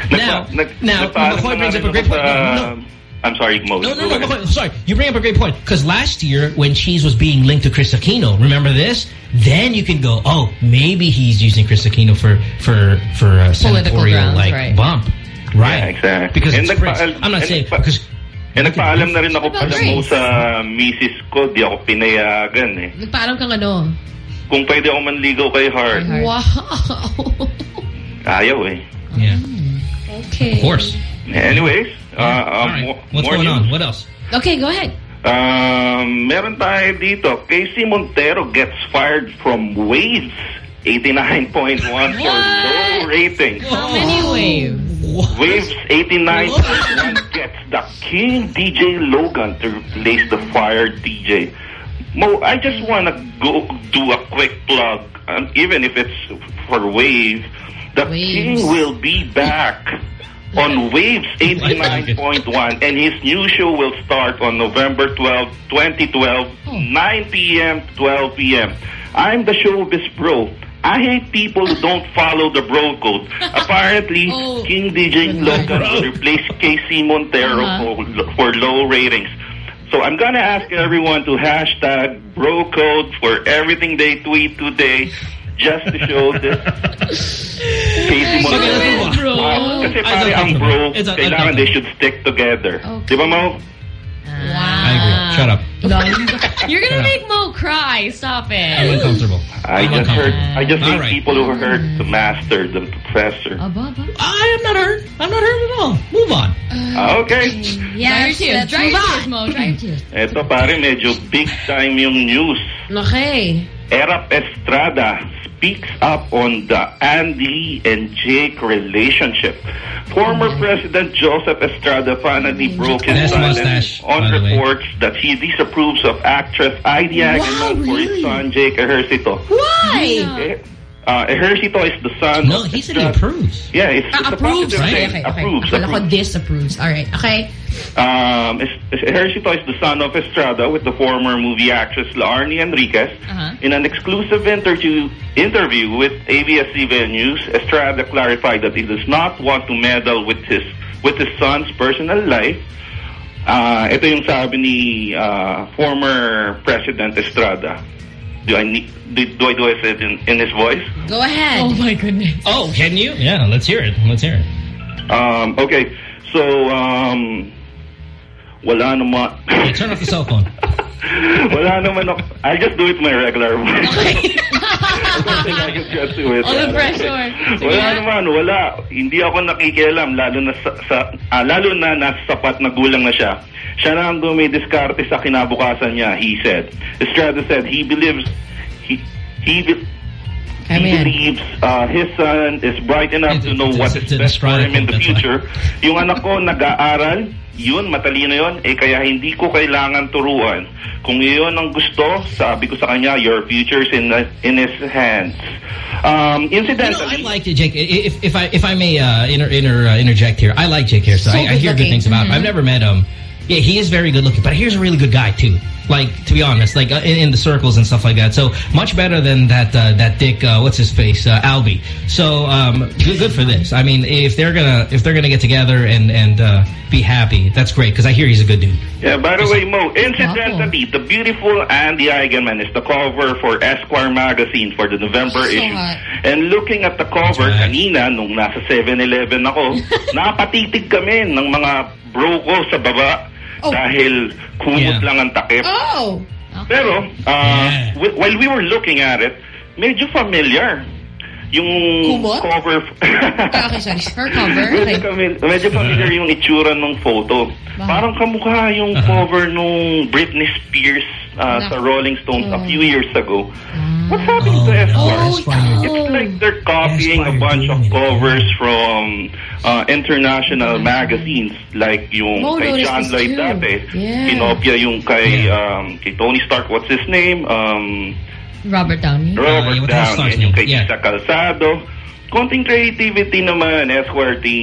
Now, Nag- now, nagpaalam McCoy na brings nga up a rin great ako point. sa- No, no. I'm sorry, Mo. No, no, Go no, ahead. McCoy, sorry. You bring up a great point. Because last year, when Cheese was being linked to Chris Aquino, remember this? Then you can go, oh, maybe he's using Chris Aquino for, for, for a senatorial, grounds, like, right. bump. Right. Yeah, exactly. Because And it's Chris. nagpa- I'm not and saying, nagpa- because... Eh, nagpaalam na rin ako What about pala mo Grace? sa misis ko, di ako pinayagan eh. Nagpaalam kang ano? Kung pwede ako manligaw kay Hart, Kay Wow. ayaw eh. Yeah. Okay. Of course. Anyways, uh, All uh, right. mo- What's more going news. on? What else? Okay, go ahead. Um, meron tayo dito. Casey Montero gets fired from Waves eighty-nine point one for low ratings. How many waves? Waves eighty-nine point one gets the King D J Logan to replace the fired D J. Mo, I just want to go do a quick plug, um, even if it's for Wave. The Waves. King will be back on Waves eighty-nine point one, and his new show will start on November twelfth, twenty twelve, nine p m to twelve p m I'm the showbiz bro. I hate people who don't follow the bro code. Apparently, Oh. King D J Logan will replace Casey Montero Uh-huh. for, for low ratings. So I'm gonna ask everyone to hashtag bro code for everything they tweet today, just to show this Casey Montero. Bro. Ah, kasi It's pare ang bro, uncomfortable. It's un- kailangan they uncomfortable. should stick together. Okay. Di ba, Mo? I agree. Shut up. You're Shut gonna up. make Mo cry. Stop I'm it. uncomfortable. I I'm just heard. uncomfortable. I just All hate right. people who hurt the master, the professor. Aba, aba. I am not hurt. I'm not hurt at all. Move on. Ah, okay. Dry your tears. let's Dry your move tears, on. Mo. Dry your tears. Eto pare, medyo big time yung news. Okay. Erap Estrada speaks up on the Andy and Jake relationship. Former President Joseph Estrada finally broke his Nice silence mustache, on by the way. reports that he disapproves of actress Heidi Hageman for his really? son Jake Ejercito. Why? Eh, Uh, Ejercito is the son No, of he said he Estrada. approves. Yeah, it's, it's Ah, a approves. positive Okay, thing. okay, okay. Approves. Akala ko approves. disapproves. Alright, okay. Um, Es- Es- Ejercito is the son of Estrada with the former movie actress Laarni Enriquez. Uh-huh. In an exclusive interview interview with A B S C V News, Estrada clarified that he does not want to meddle with his with his son's personal life. Uh, ito yung sabi ni uh, former President Estrada. Do I need, do, do I do I say it in, in his voice? Go ahead. Oh my goodness. Oh, can you? Yeah, let's hear it. Let's hear it. Um, okay, so um, wala naman. Yeah, turn off the cell phone. Wala naman ako. I'll just do it my regular voice. I don't think I can get to it. All the pressure. Wala naman, wala. Hindi ako nakikialam, lalo na sa, sa ah, lalo na nasa sapat na gulang na siya. Siya na ang dumidiskarte sa kinabukasan niya, he said. Estrada said he believes he he be- Come he in. believes uh, his son is bright enough It's- to know it's- what it's is an best for Estrada him in quote, the that's future. Yung anak ko nag-aaral, yun, matalino yun, eh kaya hindi ko kailangan turuan. Kung yun ang gusto, sabi ko sa kanya, your future's in in his hands. Um, You know, incidentally, I like Jake. If if I if I may uh, inter, inter uh, interject here, I like Jake Harrison. So I, I hear good-looking. good things about him. I've never met him. Yeah, he is very good looking, but here's a really good guy too. Like, to be honest, like uh, in, in the circles and stuff like that. So much better than that uh, that Dick. Uh, what's his face? Uh, Albie. So um, good, good for this. I mean, if they're gonna if they're gonna get together and and uh, be happy, that's great because I hear he's a good dude. yeah, by the way, Mo, incidentally, the beautiful Andy Eigenman is the cover for Esquire magazine for the November So issue. hot. And looking at the cover, That's right. kanina, nung nasa seven eleven ako, napatitig kami ng mga bro ko sa baba Oh. dahil kumot Yeah. lang ang takip. Oh. Pero, uh, Yeah. wh- while we were looking at it, medyo familiar. Yung Kumot? cover. Ah, okay, sorry. Her cover. Medyo, Okay. kami- medyo familiar yung itsura ng photo. Bakit? Parang kamukha yung Uh-huh. cover nung Britney Spears uh, sa Rolling Stones a few years ago. What's happening to Esquire? Oh, It's like they're copying a Esquire bunch of doing it covers again. from uh, international magazines like yung Mo kay noticed John this Lloyd too. dati. Yeah. Kinopia yung kay um, kay Tony Stark, what's his name? Um, Robert Downey. Robert yeah, what the hell Downey. Stark's And yung name? kay Yeah. Isa Calzado. Konting creativity naman, Esquire team.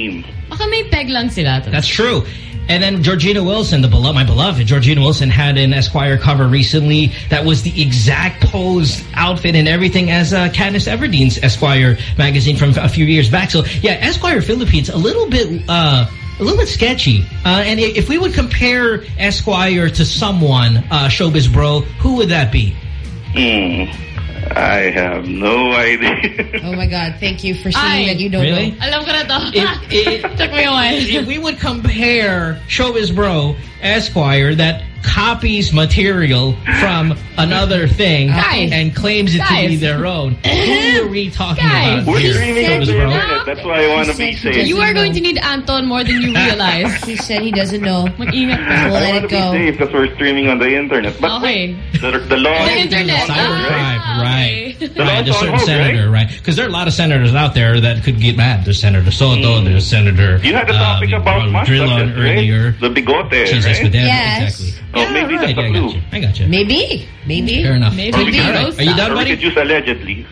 Baka may peg lang sila. That's true. And then Georgina Wilson, the beloved, my beloved Georgina Wilson, had an Esquire cover recently that was the exact pose, outfit, and everything as uh, Katniss Everdeen's Esquire magazine from a few years back. So yeah, Esquire Philippines, a little bit, uh, a little bit sketchy. Uh, and if we would compare Esquire to someone, uh, Showbiz Bro, who would that be? Hmm. I have no idea. Oh my God! Thank you for saying that you don't really? know. Alam ko na to. If, if, Took me a while. If we would compare Showbiz Bro Esquire that copies material from another thing Guys. and claims it Guys. to be their own, who are we talking Guys. about We're here? streaming on Showbiz the Bro? internet. That's why I want to be safe. You are going to need Anton more than you realize. He said he doesn't know. Mag-ingat ka. We'll I let want it to be go. safe because we're streaming on the internet. But Okay. the, the law The internet. Cybercrime, Ah, right? okay. Right, there's law's on certain hold, senator, right? Because there are a lot of senators out there that could get mad. There's Senator Soto, there's Senator. You had a topic um, about Drilon mustaches, earlier. right? The bigote, She's right? Escudero, Yes. exactly. Oh, Yeah, maybe right, that's a I got clue. you. I got you. Maybe, maybe. Fair enough. Maybe. All right. Maybe. Are you done, Or we buddy? could use allegedly.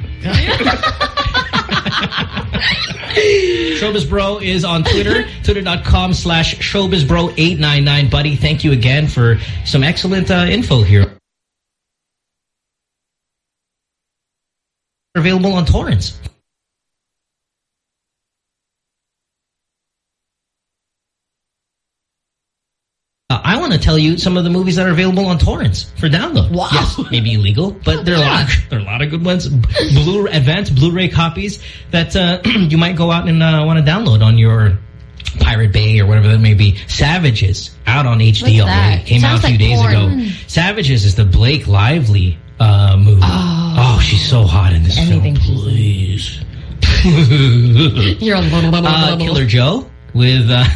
Showbiz Bro is on Twitter, twitter.com slash showbizbro eight nine nine. Buddy, thank you again for some excellent uh, info here. Available on torrents. Uh, I want to tell you some of the movies that are available on torrents for download. Wow. Yes, maybe illegal, but there are a lot. There are a lot of good ones. Blue advanced Blu-ray copies that uh, you might go out and uh, want to download on your Pirate Bay or whatever that may be. Savages out on H D What's already. that? Came Sounds out a few like days porn. ago. Savages is the Blake Lively uh, movie. Oh. Oh, she's so hot in this Anything film. she's Please. You're a little, little, uh, little. Killer Joe with uh,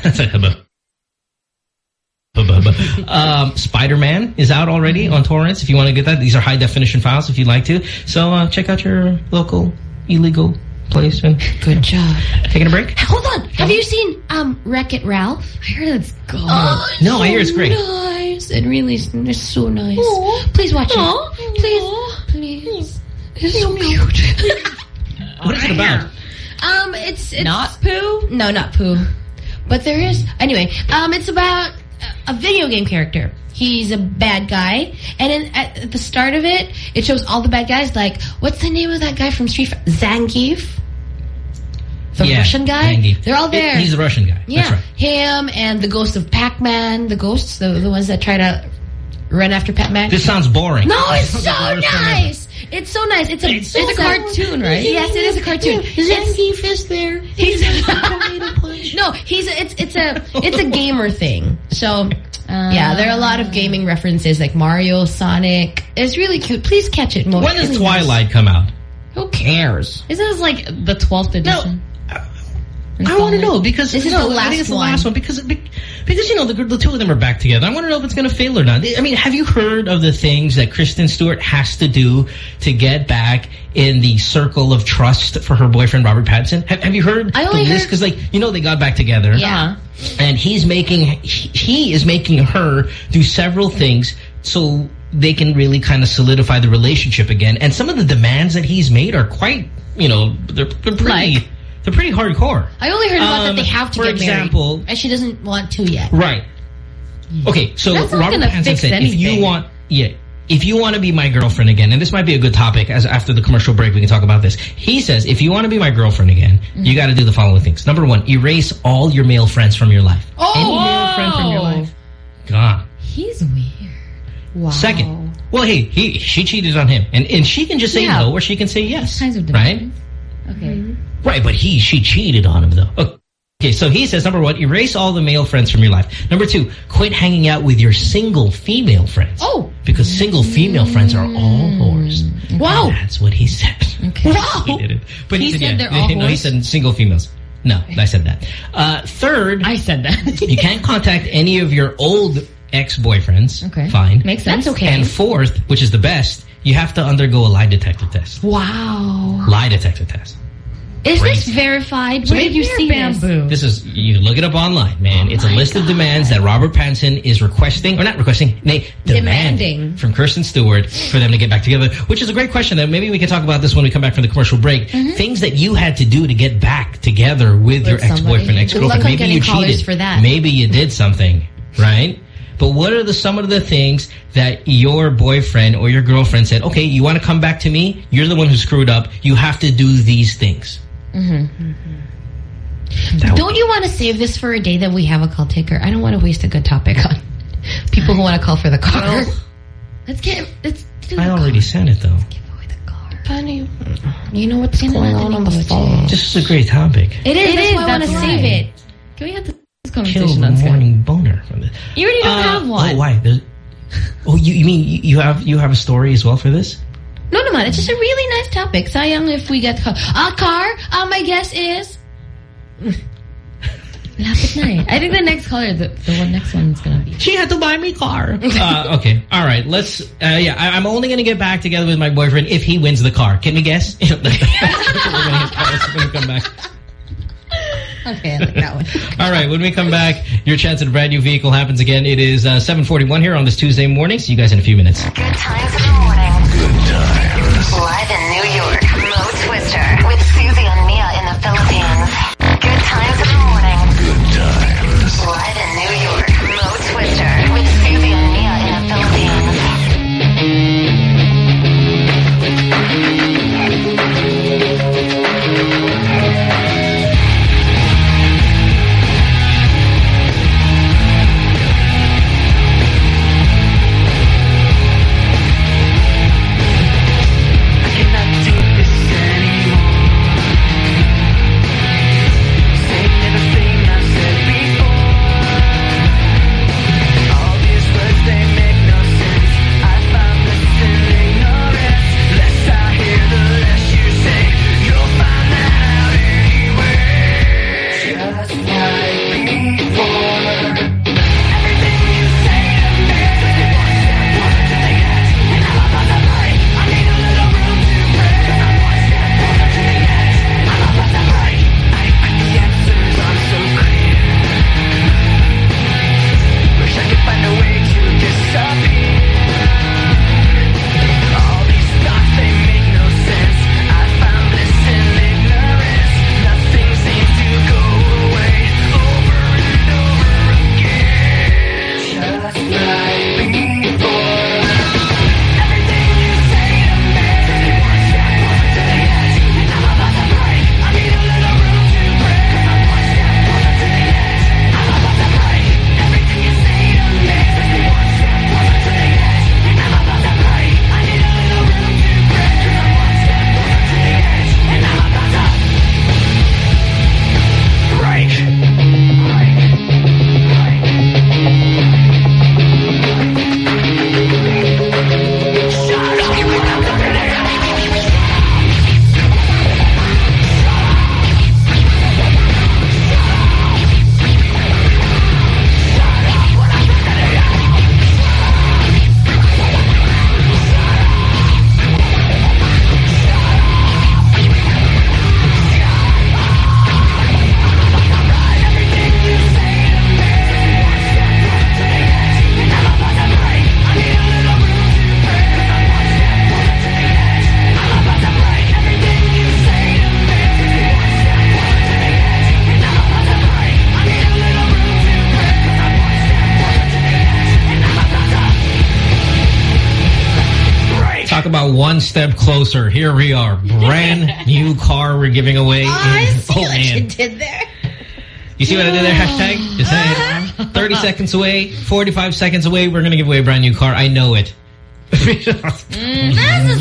um, Spider-Man is out already on torrents if you want to get that. These are high definition files if you'd like to. So uh, check out your local illegal place and Good job. taking a break. Hold on. Have you seen um Wreck-It Ralph? I heard it's good. Oh, it's No, I hear it's so great. Nice. It really is. It's so nice. Aw. Please watch Aw. it. Please, please. It's so cute. What is it about? Um, it's it's Not poo? No, not poo. But there is anyway. Um, it's about a video game character. He's a bad guy, and in, at, at the start of it, it shows all the bad guys. Like, what's the name of that guy from Street Fighter? Zangief, the Yeah, Russian guy. Zangief. They're all there. It- he's the Russian guy. Yeah, That's right. him and the ghost of Pac-Man. The ghosts, the the ones that try to run after Pac-Man. This sounds boring. No, it's Sounds so like the worst thing ever. nice. It's so nice. It's a It's it's, so a cartoon, right? Yes, it is a cartoon. Zangief is there. He's no, he's a, it's it's a it's a gamer thing. So yeah, there are a lot of gaming references like Mario, Sonic. It's really cute. Please catch it. Most When does really Twilight come out? nice. Who cares? Isn't this like the twelfth edition? I want to know because This is no, the I think it's the last last one because because you know the the two of them are back together. I want to know if it's going to fail or not. I mean, have you heard of the things that Kristen Stewart has to do to get back in the circle of trust for her boyfriend Robert Pattinson? Have, have you heard I the only list? heard- Because like you know they got back together. Yeah. And he's making he, he is making her do several things so they can really kind of solidify the relationship again. And some of the demands that he's made are quite, you know, they're, they're pretty Like? they're pretty hardcore. I only heard about Um, that they have to for get example- married, and she doesn't want to yet. Right. Okay, so That's not Robert gonna Pattinson fix said, if you anything. want, yeah, if you want to be my girlfriend again, and this might be a good topic, as after the commercial break we can talk about this. He says, if you want to be my girlfriend again, Mm-hmm. you got to do the following things. Number one, erase all your male friends from your life. Oh! Any male friend from your life, gone. He's weird. Wow. Second, well, hey, he she cheated on him, and and she can just say Yeah. no, or she can say yes, Kinds of right? dimensions. Okay. Right, but he, she cheated on him, though. Okay, so he says, number one, erase all the male friends from your life. Number two, quit hanging out with your single female friends. Oh. Because single female friends are all whores. Wow. And that's what he said. Okay. Wow. He did it. But He he, said, said yeah. they're all No, he whores? said single females. No, I said that. Uh, third, I said that. you can't contact any of your old ex-boyfriends. Okay. Fine. Makes sense. That's okay. And fourth, which is the best, you have to undergo a lie detector test. Wow. Lie detector test. Is crazy. this verified? So Where did you see bamboo? this? This is, you look it up online, man. Oh it's a list God. of demands that Robert Pattinson is requesting, or not requesting, nay, demanding, Demanding. from Kristen Stewart for them to get back together, which is a great question that maybe we can talk about this when we come back from the commercial break. Mm-hmm. Things that you had to do to get back together with, With your ex-boyfriend, somebody. ex-girlfriend. Good luck on Maybe getting you callers cheated. for that. Maybe you did something, right? But what are the some of the things that your boyfriend or your girlfriend said, okay, you want to come back to me? You're the one who screwed up. You have to do these things. Mm-hmm. Don't you want to save this for a day that we have a call taker? I don't want to waste a good topic on people who want to call for the car. Well, let's get, let's do I the already sent it, though. Give away the car. Funny. You know what's going on on the phone. This is a great topic. It is. It That's is, why I want to that's save why. it. Can we have this Kill conversation the on Skype? morning boner from this. You already don't Uh, have one. Oh, why? There's, oh, you, you mean you you have you have a story as well for this? No, no, man. It's just a really nice topic. Sayang if we get car. Uh, car, uh, my guess is... Lapit na eh. I think the next caller, the, the one next one is going to be. She had to buy me a car. uh, okay, all right. Let's. Uh, yeah, I, I'm only gonna get back together with my boyfriend if he wins the car. Can we guess? We're gonna get when we come back. Okay, I like that one. All right, when we come back, your chance at a brand new vehicle happens again. It is uh, seven forty-one here on this Tuesday morning. See you guys in a few minutes. Good times in the morning. Good times. Live in New York, Mo Twister with Susie and Mia in the Philippines. Good times in the morning. Good times. Live in New York, Mo Twister with Susie and Mia in the Philippines. Talk about one step closer. Here we are. Brand new car we're giving away. Oh, I in, see oh, what man. you did there. You see what I did there? Hashtag? Just saying. thirty seconds away, forty-five seconds away, we're going to give away a brand new car. I know it. Mm, that's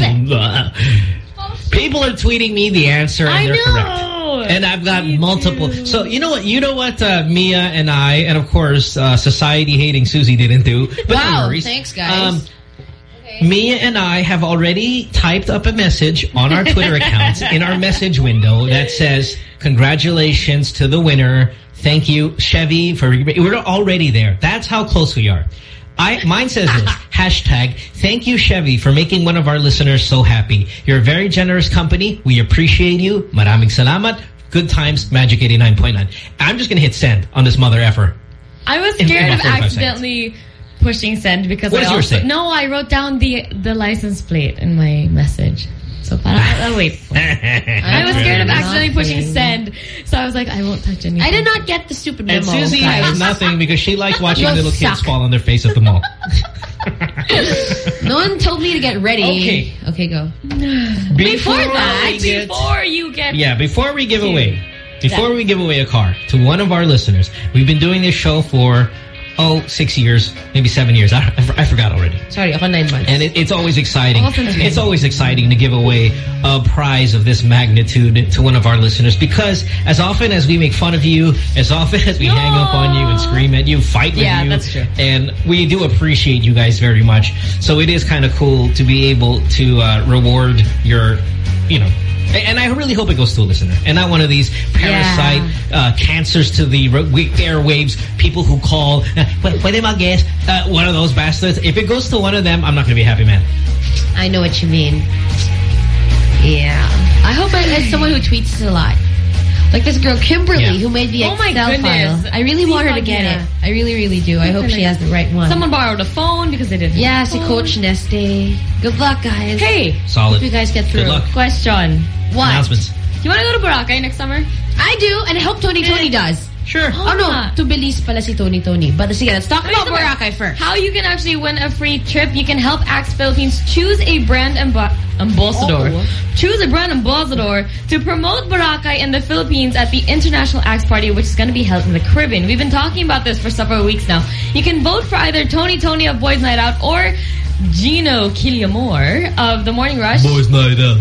the People are tweeting me the answer, and I they're know. correct. And I've got multiple. So you know what? You know what? Uh, Mia and I, and of course, uh, society-hating Susie didn't do. But no Wow, worries. thanks, guys. Um, Mia and I have already typed up a message on our Twitter accounts in our message window that says, congratulations to the winner. Thank you, Chevy, for... We're already there. That's how close we are. I mine says this. Hashtag, thank you, Chevy, for making one of our listeners so happy. You're a very generous company. We appreciate you. Maraming salamat. Good times, Magic eighty-nine point nine. I'm just going to hit send on this mother effer. I was In- scared in of about forty-five accidentally seconds. pushing send because What I does yours also... say? No, I wrote down the the license plate in my message. So parang, I'll wait. I was scared of accidentally pushing send. So I was like, I won't touch anything. I did not get the stupid memo. And Susie guys. has nothing because she likes watching You little suck. kids fall on their face at the mall. No one told me to get ready. Okay. Okay, go. Before that, we get- before you get... Yeah, before we give away, before we give away a car to one of our listeners, we've been doing this show for, oh, six years, maybe seven years. I, I forgot already. Sorry, ako nine months. And it, it's always exciting. Awesome. It's always exciting to give away a prize of this magnitude to one of our listeners because as often as we make fun of you, as often as we No. hang up on you and scream at you, fight with Yeah, you. that's true. And we do appreciate you guys very much. So it is kind of cool to be able to uh, reward your, you know, and I really hope it goes to a listener. And not one of these parasite Yeah. uh, cancers to the airwaves, people who call, uh, pwede mag-guess, uh, one of those bastards. If it goes to one of them, I'm not going to be a happy man. I know what you mean. Yeah. I hope I, as someone who tweets a lot. Like this girl, Kimberly, Yeah. who made the Oh my Excel goodness. file. I really want her to get Yeah. it. I really, really do. I hope she has the right one. Someone borrowed a phone because they didn't. Yeah, have a si phone. Coach Neste. Good luck, guys. Hey, Solid. Hope you guys get through. Good luck. question. What? Announcements. You want to go to Boracay next summer? I do, and I hope Tony Tony does. Sure. Oh, no, nga. to Belize pala si Tony Tony. But sige, let's talk about Wait, Boracay first. How you can actually win a free trip. You can help Axe Philippines choose a brand amb- ambassador. Oh. Choose a brand ambassador to promote Boracay in the Philippines at the International Axe Party, which is going to be held in the Caribbean. We've been talking about this for several weeks now. You can vote for either Tony Tony of Boys Night Out or Gino Killiamore of The Morning Rush. Boys night out.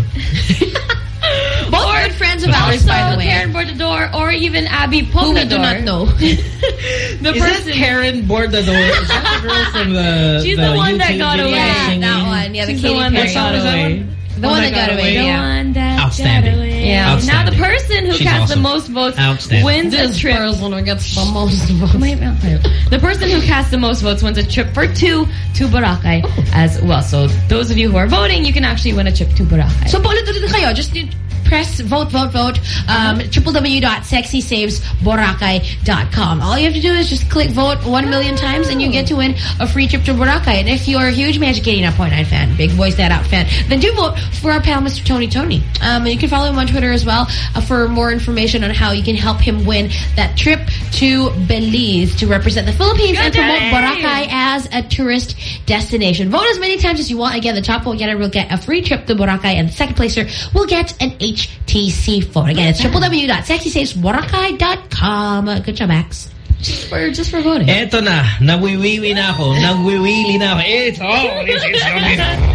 Both Or good friends of ours, by the Also, way. Karen Bordador or even Abby Who we do Poblador. not know. The Is person that Karen Bordador? Is that the girl from the She's the, the one that YouTube got video away. Yeah, singing? that one. Yeah, the She's Katy the one Perry. that got What song is that away. one? The one that got away, The yeah. one that Outstanding. got away. Yeah. Now the Outstanding. person who She's casts awesome. the most votes Outstanding. wins a This trip. person who gets the most votes. Wait, wait, wait. The person who casts the most votes wins a trip for two to Boracay as well. So those of you who are voting, you can actually win a trip to Boracay. So paulit-ulit kayo. Just need press vote, vote, vote. Um, w w w dot sexy saves boracay dot com. All you have to do is just click vote one million times and you get to win a free trip to Boracay. And if you're a huge Magic eighty-nine point nine fan, big Boys That Out fan, then do vote for our pal, Mister Tony Tony. Um, and you can follow him on Twitter as well uh, for more information on how you can help him win that trip to Belize to represent the Philippines and promote Boracay as a tourist destination. Vote as many times as you want. Again, the top vote getter will get a free trip to Boracay and the second placer will get an H T C phone. Again, it's w w w dot sexy saves boracay dot com. Good job, Max. just for just for voting. Eto na, nawiwiwi na ako, nawiwili na ako. It's all, it's, it's coming.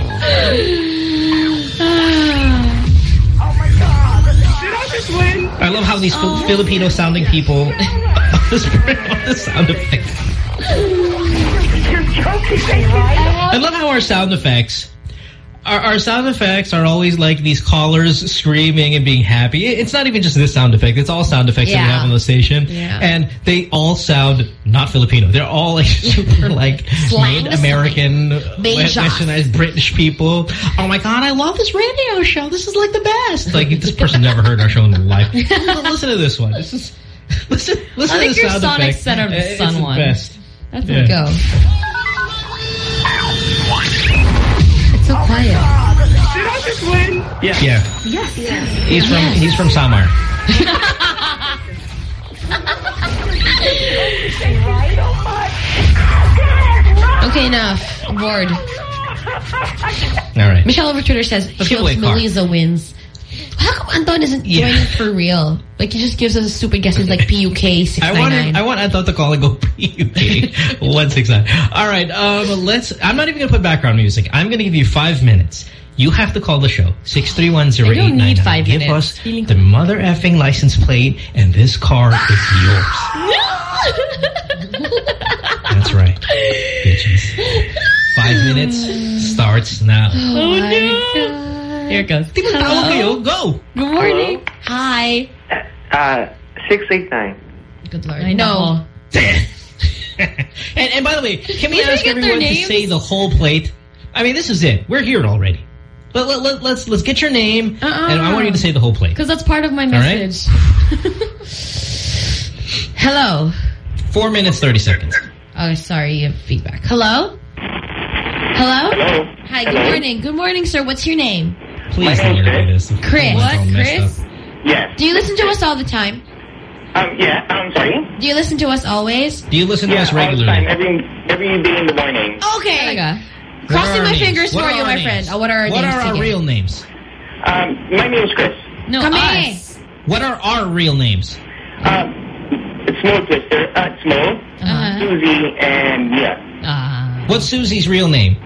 I love how these Oh. Filipino-sounding people spray on the sound effects. I love how our sound effects, our, our sound effects are always like these callers screaming and being happy. It's not even just this sound effect. It's all sound effects that we Yeah. have on the station. Yeah. And they all sound not Filipino. They're all like super like Slang, mid-American, Beige West- westernized British people. Oh my God, I love this radio show. This is like the best. Like this person never heard our show in their life. Listen to this one. This is listen. Listen I to think the your sound Sonic effect. Center of the It's Sun the one. best. That's Yeah. Go. It's so quiet. Yeah. Yeah. He's from he's from Samar. Okay, enough. I'm bored. All right. Michelle over Twitter says, Let's give away a car. Melissa wins. How come Anton isn't Yeah. joining for real? Like, he just gives us a stupid guesses like P U K six I nine want nine. I want Anton to call and go P U K one six nine. All right, um, let's. I'm not even gonna put background music. I'm gonna give you five minutes. You have to call the show six three one zero eight nine nine. I don't need five Give minutes. us Feeling the mother effing license plate, and this car is yours. That's right, bitches. Five minutes starts now. Oh, no. Here it goes. Di ba tawag kayo? Go. Good morning. Hi. Uh, six eight nine. Good Lord. I know. and, and by the way, can we Did we ask get their everyone to names? say the whole plate? I mean, this is it. We're here already. Let, let, let, let's let's get your name, Uh-uh. and I want you to say the whole plate. Because that's part of my right. message. Hello. Four minutes, thirty seconds. Oh, sorry, you have feedback. Hello? Hello? Hello. Hi, good Hello. morning. Good morning, sir. What's your name? Please My don't name's do this. Chris. Oh, What, it's all messed Chris? up. Yes. Do you listen to us all the time? Um, yeah, I'm sorry. Do you listen to us always? Do you listen to Yeah, us all the time, regularly? every, every day in the morning. Okay. Talaga. What Crossing are my our fingers names? What for are you, our my names? friend. Oh, what are our What names are our again? real names? Um, my name is Chris. No, Come us. What are our real names? Um, it's Mo Twister. Uh, it's Mo, Uh-huh. Susie, and Mia. Ah. What's Susie's real name?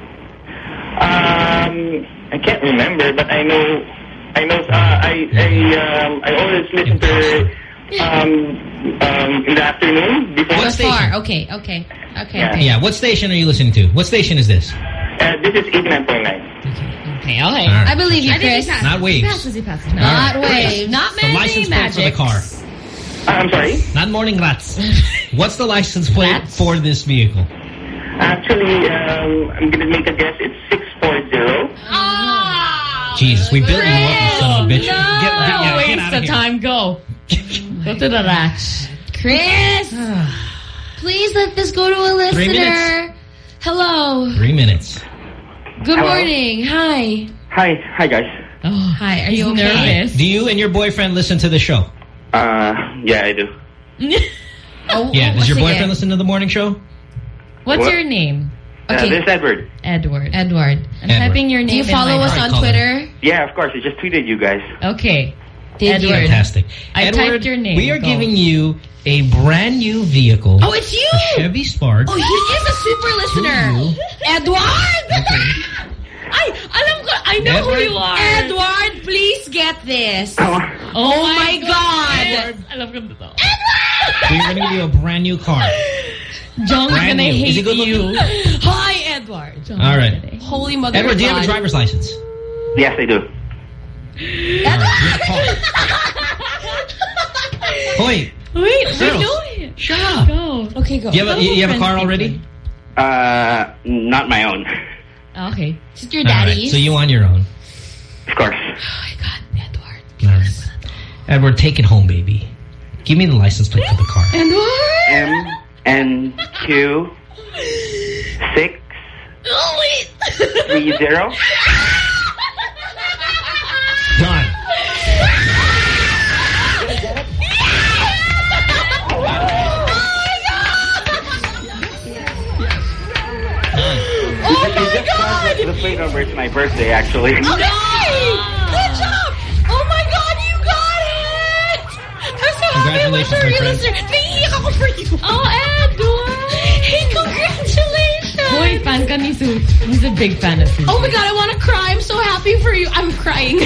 Um, I can't remember, but I know, I know, uh, I, I, um, I always listen to her, um, um, in the afternoon before. What What station? far? Okay, okay. Okay, Yeah. okay. Yeah, what station are you listening to? What station is this? Uh, this is eighty-nine point nine. Okay, okay. All right. I believe you, I think Chris. he passes. Not waves. He passes, he passes. Not All right. waves. Not The many license plate for the magics. car. Uh, I'm sorry? Not morning rats. What's the license plate Rats? for this vehicle? Actually, um, I'm gonna make a guess. It's six four zero. Ah! Jesus, we built you up, you son of a bitch. No, Get, get, yeah, get waste out of of here. time. Go. Go to the rash. Chris! Please let this go to a listener. Three minutes. Hello. Three minutes. Good Hello. morning. Hi. Hi, hi guys. Oh, Hi, are he's you okay? nervous. Do you and your boyfriend listen to the show? Uh, yeah, I do. Oh, Yeah. Does what's your it boyfriend again? listen to the morning show? What's What? your name? Uh, Okay. this is Edward. Edward. Edward. I'm Edward. typing your name Do you in follow my us Alright, on call Twitter? Yeah, of course. I just tweeted you guys. Okay. Did you? Edward. Fantastic. I Edward, typed your name. we are Go. giving you a brand new vehicle. Oh, it's you! A Chevy Spark. Oh, he is a super listener. Edward! I, alam ko, I know Edward? who you are. Edward, please get this. Oh, Oh, my God. Edward. Alam ko to. We're going to give you a brand new car. John's Brand gonna new. Is he hate good you. Hi, Edward. John's All right. gonna hate- Holy mother Edward, of do you have a God. driver's license? yes, I do. Wait, Wait, we Girls. know it. shut up. Go. Okay, go. You have a, you, you have a car already? Uh, not my own. Okay. Is it your All right, daddy's? so you on your own. Of course. Oh my God, Edward. All right. Edward, take it home, baby. Give me the license plate for the car. Edward! M N Q six Oh, wait. three zero. Done. Oh my God! The plate number is my birthday, actually. Okay! Good job! Oh my God, you got it! I'm so happy with Congratulations, the my real friend. listener. Naiiyak ako for you. Oh, Edward. Hey, congratulations! Boy, fan ka ni Sue. He's a big fan of Sue. Oh my God, I want to cry. I'm so happy for you. I'm crying.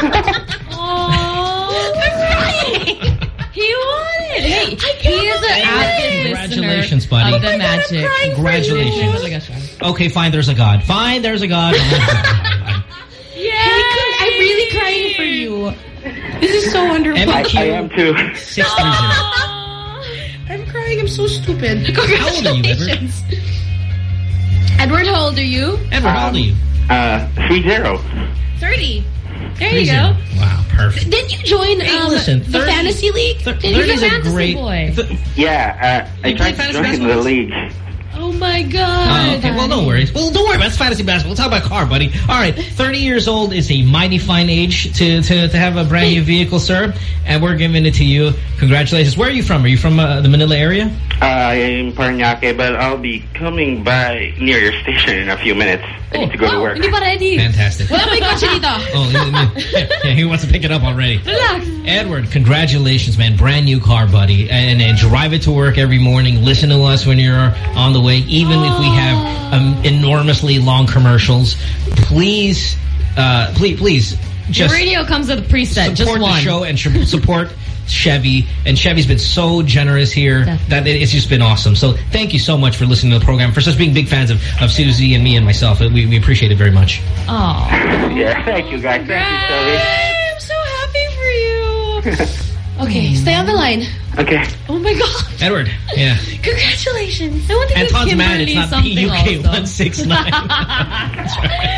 Oh, I'm crying. he won it. Hey, I can't he is an believe avid it. Congratulations, listener buddy. of the Oh my God, I'm magic. crying for Congratulations. Talaga siya. Okay, fine, there's a God. Fine, there's a God. Yay! I'm really crying for you. This is so wonderful. I, I am too. six three zero. I'm crying. I'm so stupid. How old are you, Edward? Congratulations. Edward, how old are you? Edward, how old are you? Uh, three zero. thirty. There Three you zero. go. Wow, perfect. Didn't you join Hey, um, listen, the thirty fantasy league? Th Did you thirty is get a fantasy great. boy. th- Yeah, uh, I You tried play to fantasy join basketball? the league. Oh my Oh, God. okay, well, no worries. Well, don't worry about it. It's fantasy basketball. We'll talk about car, buddy. All right, thirty years old is a mighty fine age to, to, to have a brand new vehicle, sir, and we're giving it to you. Congratulations. Where are you from? Are you from uh, the Manila area? Uh, I'm Paranaque, but I'll be coming by near your station in a few minutes. I need to go to work. Hindi pa ready. Fantastic. Wala may kotse dito. Oh, he, he, he wants to pick it up already. Relax. Edward, congratulations, man. Brand new car, buddy. And, and drive it to work every morning. Listen to us when you're on the way. Even if we have um, enormously long commercials, please, uh, please, please, Your just radio comes with a preset. support Just the one. show and sh- support Chevy. And Chevy's been so generous here Definitely. that it- it's just been awesome. So thank you so much for listening to the program, for such being big fans of, of Susie and me and myself. We, we appreciate it very much. Oh. Yeah, thank you, guys. Thank you, Shelly. I'm so happy for you. Okay, stay on the line. Okay. Oh my God. Edward, yeah. Congratulations. I want to And give Todd's Kimberly mad it's not something P U K also. one six nine. That's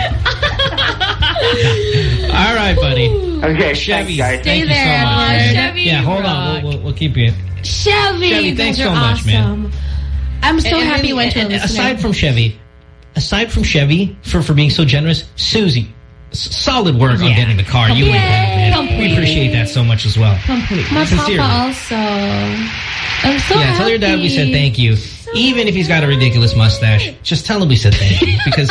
right. All right, buddy. Okay, Chevy, thanks, guys. thank you there, so much. Edward. Chevy Yeah, hold on. rock. We'll, we'll, we'll keep you. Chevy, Chevy, you thanks guys so are much, man. awesome. I'm so And- happy and, you went to a and listener. Aside from Chevy, aside from Chevy, for, for being so generous, Susie, s solid work on Yeah. getting the car. You and Yay. Dad, man. We appreciate that so much as well. Completely. My Sincerely. papa also. I'm so Yeah, happy. tell your dad we said thank you. Even if he's got a ridiculous mustache, just tell him we said thank you. Because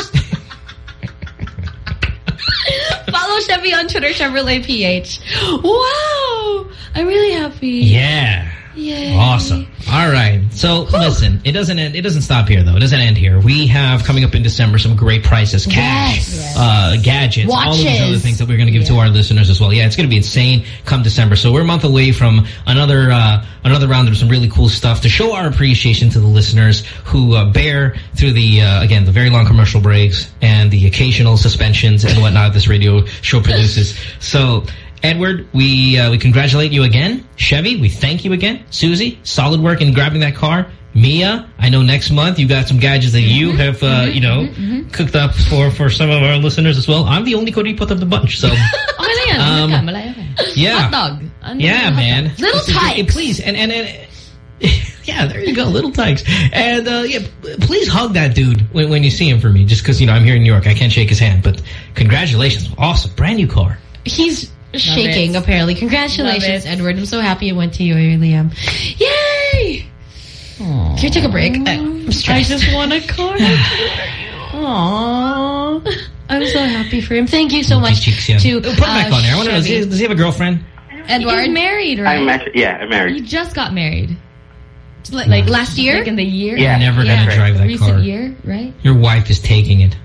Follow Chevy on Twitter, Chevrolet P H. Wow. I'm really happy. yeah. Yay. Awesome. All right. So listen, it doesn't end, it doesn't stop here though. It doesn't end here. We have coming up in December some great prices, cash, Yes. uh, gadgets, all of these Watches. other things that we're going to give to our listeners as well. Yeah, it's going to be insane come December. So we're a month away from another uh, another round of some really cool stuff to show our appreciation to the listeners who uh, bear through the uh, again the very long commercial breaks and the occasional suspensions and whatnot this radio show produces. So. Edward, we uh, we congratulate you again. Chevy, we thank you again. Susie, solid work in grabbing that car. Mia, I know next month you got some gadgets that you Mm-hmm. have, uh, you know, mm-hmm. cooked up for, for some of our listeners as well. I'm the only Cody-put of the bunch, so. Okay na yan. Um, Malaya ka, malaya ka. Yeah. Hot dog. Ano Yeah, yung hot man. dog? Little Please, Tykes. Please, and, and, and yeah, there you go, Little Tykes. And, uh, yeah, please hug that dude when, when you see him for me, just because, you know, I'm here in New York. I can't shake his hand, but congratulations. Awesome. Brand new car. He's shaking, it. apparently. Congratulations, Love it. Edward. I'm so happy it went to you. I really am. Yay! Can we take a break? I, I'm stressed. I just want a car. Aww. I'm so happy for him. Thank you so much Cheeks, yeah. to Put him back uh, on there. I want to know, does he, Chevy. does he have a girlfriend? Edward. He's married, right? I'm actually, yeah, I'm You married. just got married. Like, like last year? Like in the year? Yeah. You're never Yeah. going to drive that Recent car. year, right? Your wife is taking it.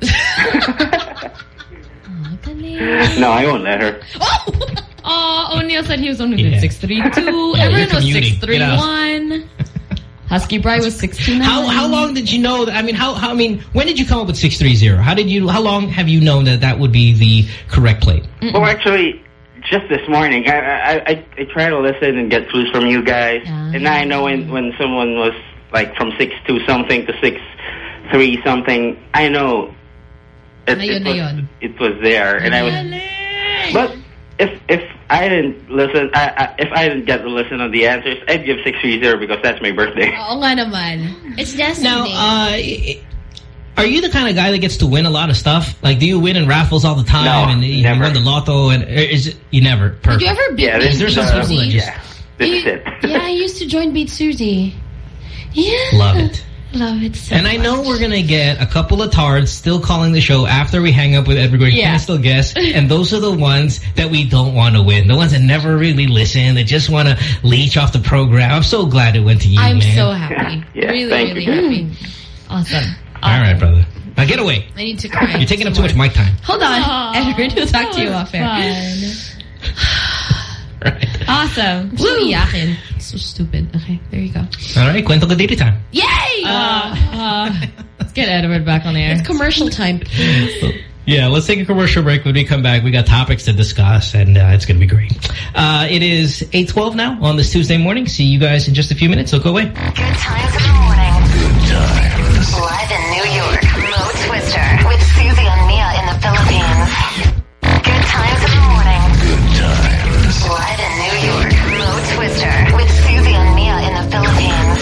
No, I won't let her. Oh! Oh, O'Neal said he was only Yeah. six three two. Yeah, Everyone you're was commuting. six three Get out. one. Husky Bride was six two nine. How how long did you know that? I mean, how how I mean, when did you come up with six three zero? How did you? How long have you known that that would be the correct plate? Well, actually, just this morning, I I, I, I try to listen and get clues from you guys, Ah. and I know when when someone was like from six two something to six three something, I know it, Ayun it na was yun. it was there, and I was. But if if I didn't listen, I, I, if I didn't get to listen to the answers, I'd give six three zero because that's my birthday. Oo nga naman. It's destiny. Now, uh, are you the kind of guy that gets to win a lot of stuff? Like, do you win in raffles all the time? No, and you never. won the lotto, and is it, you never? Perfect. Did you ever beat Yeah, Beat this Is there is some uh, people that just yeah, this is You- it. Yeah, I used to join Beat Susie. Yeah. love it? Love it so And I know we're going to get a couple of tards still calling the show after we hang up with Edward going, Yeah. can I still guess? And those are the ones that we don't want to win. The ones that never really listen, that just want to leech off the program. I'm so glad it went to you, I'm man. so happy. Yeah, really, thank really you. happy. Awesome. All right, brother. Now get away. I need to cry. You're taking up some too much more. mic time. Hold on. Aw, Edward, we'll talk to you that off was air. fun. Right. Awesome. So iyakin. So stupid. Okay, there you go. All right, Kwento Kadiri time. Yay! Uh, uh, let's get Edward back on air. It's commercial time. Yeah, let's take a commercial break. When we come back, we got topics to discuss, and uh, it's going to be great. Uh, it is eight twelve now on this Tuesday morning. See you guys in just a few minutes, so go away. Good times in the morning. Good times. Live in New York, Mo Twister with Susie and Mia in the Philippines. Good times in the morning. Good times. Live in New York, Mo Twister with Susie and Mia in the Philippines.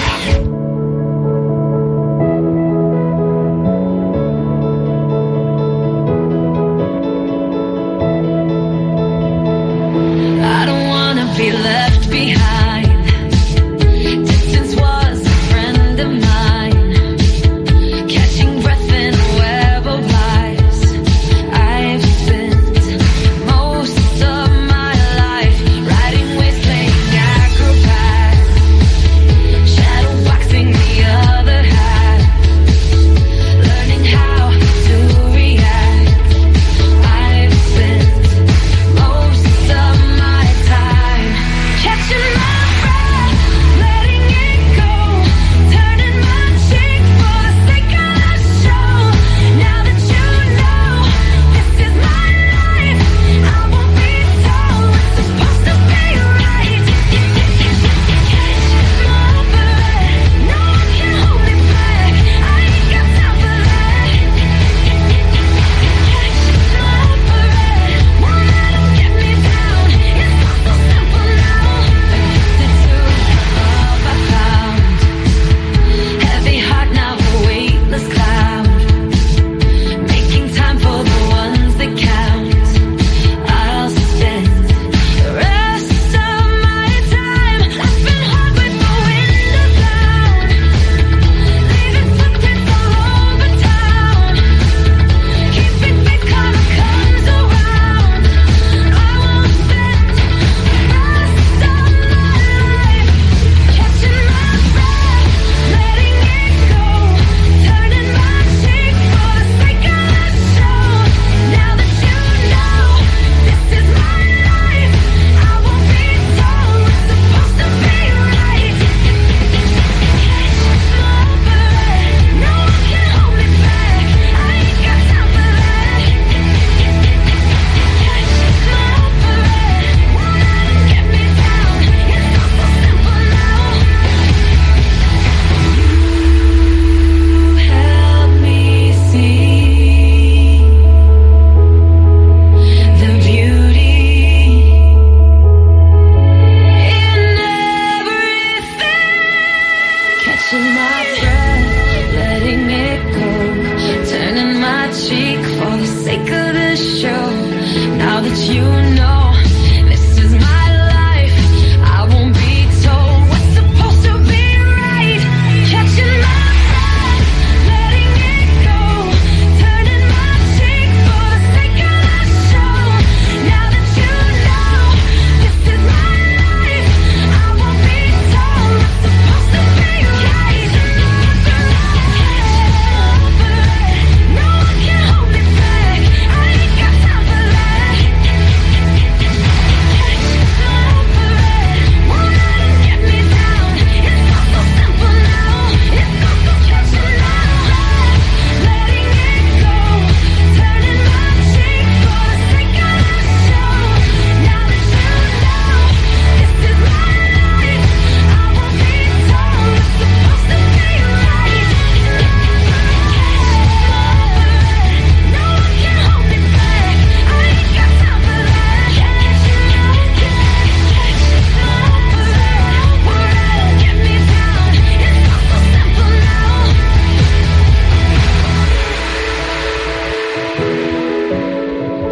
I don't wanna be left behind. Distance was a friend of mine. Catching breath in a web of lies. I've spent most of my life riding waves, playing acrobat, shadow boxing the other half, learning how to react. I've spent most of my time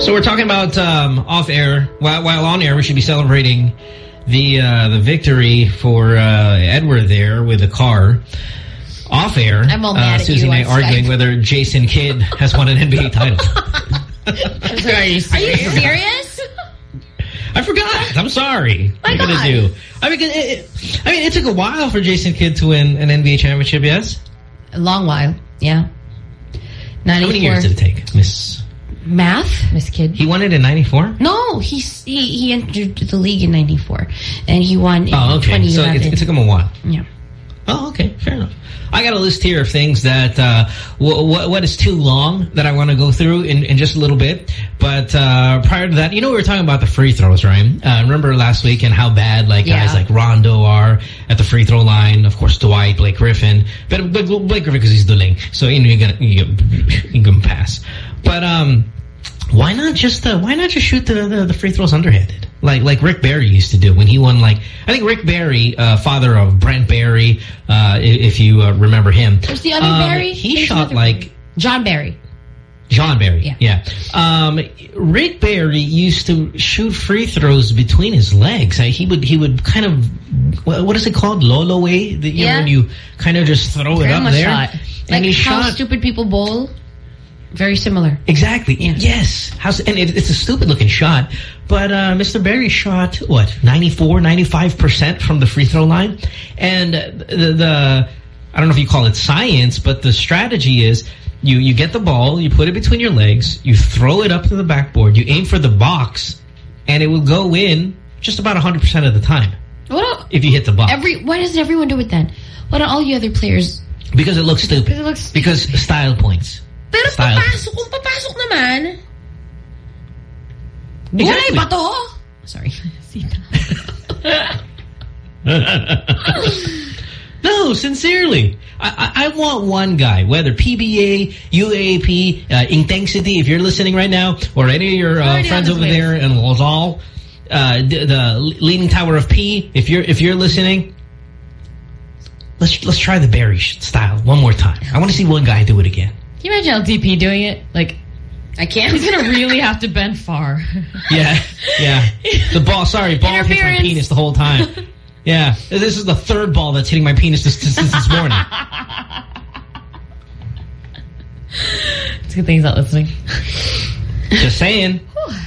So we're talking about um, off air. While, while on air, we should be celebrating the uh, the victory for uh, Edward there with the car. Off air, I'm all mad uh, at Susie you and I on arguing Skype. whether Jason Kidd has won an N B A title. Are you serious? I forgot. I'm sorry. My what am I God. gonna do? I mean, it, it, I mean, it took a while for Jason Kidd to win an N B A championship. Yes, A long while. Yeah. how many years did it take, Miss? Math? Miss Kidd. He won it in ninety-four. No, he's, he he entered the league in ninety-four, and he won in Oh, okay. twenty So eleven. it, it took him a while. Yeah. Oh, okay. Fair enough. I got a list here of things that, uh, w what is too long that I want to go through in, in just a little bit. But, uh, prior to that, you know, we were talking about the free throws, right? Uh, remember last week and how bad, like, Yeah. guys like Rondo are at the free throw line. Of course, Dwight, Blake Griffin. But, but Blake Griffin, because he's dueling. So, you know, you're gonna, you're, you're gonna pass. But, um, why not just, uh, why not just shoot the, the, the free throws underhanded? Like like Rick Barry used to do when he won, like, I think Rick Barry, uh, father of Brent Barry, uh, if you uh, remember him. There's the other um, Barry. He There's shot another like... Barry. John Barry. John Barry, Yeah. yeah. Um, Rick Barry used to shoot free throws between his legs. Uh, he would he would kind of, what what is it called? Lolo way? The, you Yeah. know, when you kind of just throw it up Grandma there. shot. And Like he how shot... stupid people bowl. Very similar. Exactly. Yes. How's, and it, it's a stupid looking shot. But uh, Mister Barry shot, what, ninety-four, ninety-five percent from the free throw line? And the, the, I don't know if you call it science, but the strategy is you, you get the ball, you put it between your legs, you throw it up to the backboard, you aim for the box, and it will go in just about one hundred percent of the time What do, if you hit the box. every Why doesn't everyone do it then? Why don't all you other players? because it looks stupid. Because it looks stupid. Because style points. Pero Style. papasok, kung papasok naman. Exactly. Gulay ba to? Sorry. No, sincerely. I, I, I want one guy, whether P B A, U A P, uh, Intensity, if you're listening right now, or any of your uh, Already friends on his over way. there in Lozal, uh, the, the Leaning Tower of P, if you're if you're listening, let's let's try the Barry style one more time. I want to see one guy do it again. Can you imagine L D P doing it? Like, I can't. he's gonna really have to bend far. Yeah, yeah. The ball, sorry, ball hits my Interference. penis the whole time. Yeah, this is the third ball that's hitting my penis this, since this morning. It's a good thing he's not listening. Just saying.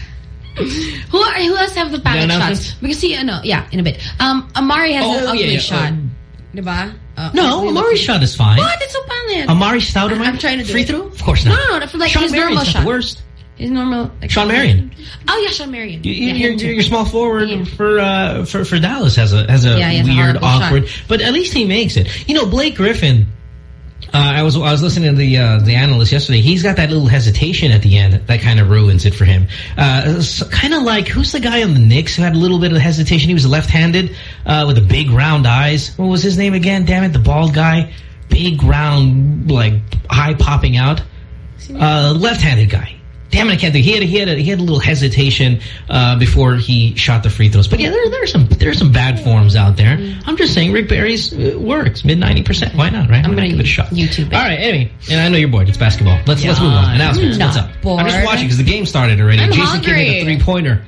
Who are, who else have the panic Yeah, shots? announcements? Because see, uh, no, yeah, in a bit. Um, Amari has Oh, an ugly yeah, yeah, shot. um, Diba? Uh, No, we- Amari's shot is fine. What? It's so pangit. Amari Stoudemire? I'm trying to do Free it. throw? Of course not. No, no, no, for like Sean his Marion's normal not shot. the worst. His normal. Like, Sean Marion. Oh yeah, Sean Marion. You, you, yeah, you're, him too. you're, your small forward Yeah. for, uh, for for Dallas has a has a Yeah, he has a weird, horrible awkward, shot. but at least he makes it. You know, Blake Griffin. Uh, I was I was listening to the uh, the analyst yesterday. He's got that little hesitation at the end that kind of ruins it for him. Uh, so kind of like, who's the guy on the Knicks who had a little bit of hesitation? He was left-handed uh, with the big round eyes. What was his name again? Damn it, the bald guy, big round, like eye popping out. Uh, left-handed guy. Damn it, I can't think. He had a, he had a, he had a little hesitation uh, before he shot the free throws. But yeah, there there's some there's some bad forms out there. I'm just saying, Rick Barry's uh, works mid ninety percent. Why not? Right? I'm Why not gonna give it a shot. YouTube it. All right, anyway, and I know you're bored. It's basketball. Let's let's move on. Announcements. I'm What's not up? bored. I'm just watching because the game started already. I'm Jason Kidd made a hungry. three pointer.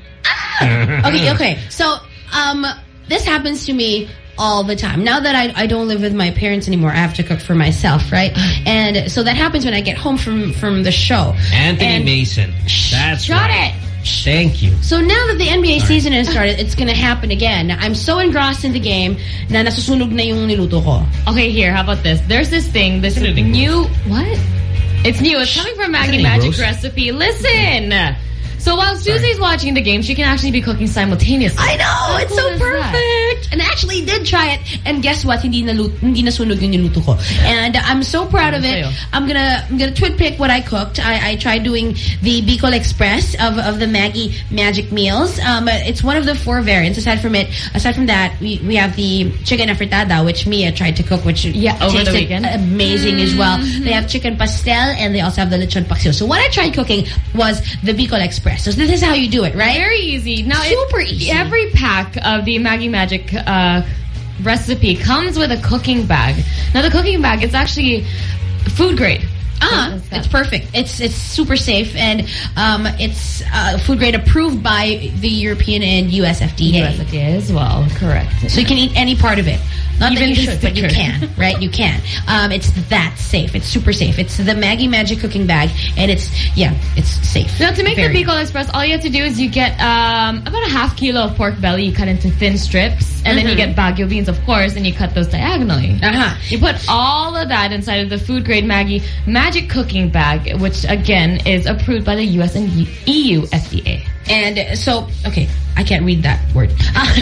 Okay, okay. So, um, this happens to me all the time. Now that I, I don't live with my parents anymore, I have to cook for myself, right? And so that happens when I get home from, from the show. Anthony And- Mason. That's Shut right. it! Thank you. So now that the N B A season has started, it's gonna happen again. I'm so engrossed in the game na nasusunog na yung niluto ko. Okay, here, how about this? There's this thing, this Isn't it new... What? It's new. It's coming from Maggie Isn't it Magic gross? Recipe. Listen! So while Susie's watching the game, she can actually be cooking simultaneously. I know! How It's cool so is that? perfect! And I actually did try it. And guess what? Hindi nalut hindi nasunog yung niluto ko. And I'm so proud of it. Sa'yo. I'm gonna I'm gonna twit pick what I cooked. I, I tried doing the Bicol Express of, of the Maggie Magic Meals. Um, it's one of the four variants. Aside from it, aside from that, we, we have the chicken afritada, which Mia tried to cook, which Yeah, over the tasted weekend. amazing as well. They have chicken pastel, and they also have the lechon paksiw. So what I tried cooking was the Bicol Express. So this is how you do it, right? Very easy. Now, Super it, easy. Every pack of the Maggie Magic uh, recipe comes with a cooking bag. Now, the cooking bag, it's actually food grade. Ah, it's perfect. It's it's super safe, and um, it's uh, food grade approved by the European and U S F D A. U S F D A as well, correct. So you can eat any part of it. Not Even that you the should, but you sticker. can, right? You can. Um, it's that safe. It's super safe. It's the Maggie Magic cooking bag, and it's, yeah, it's safe. Now, to make Very. the Bicol Express, all you have to do is you get um, about a half kilo of pork belly, you cut into thin strips, and then you get Baguio beans, of course, and you cut those diagonally. Uh-huh. You put all of that inside of the food-grade Maggie Magic cooking bag, which, again, is approved by the U S and E U F D A. And so, okay, I can't read that word.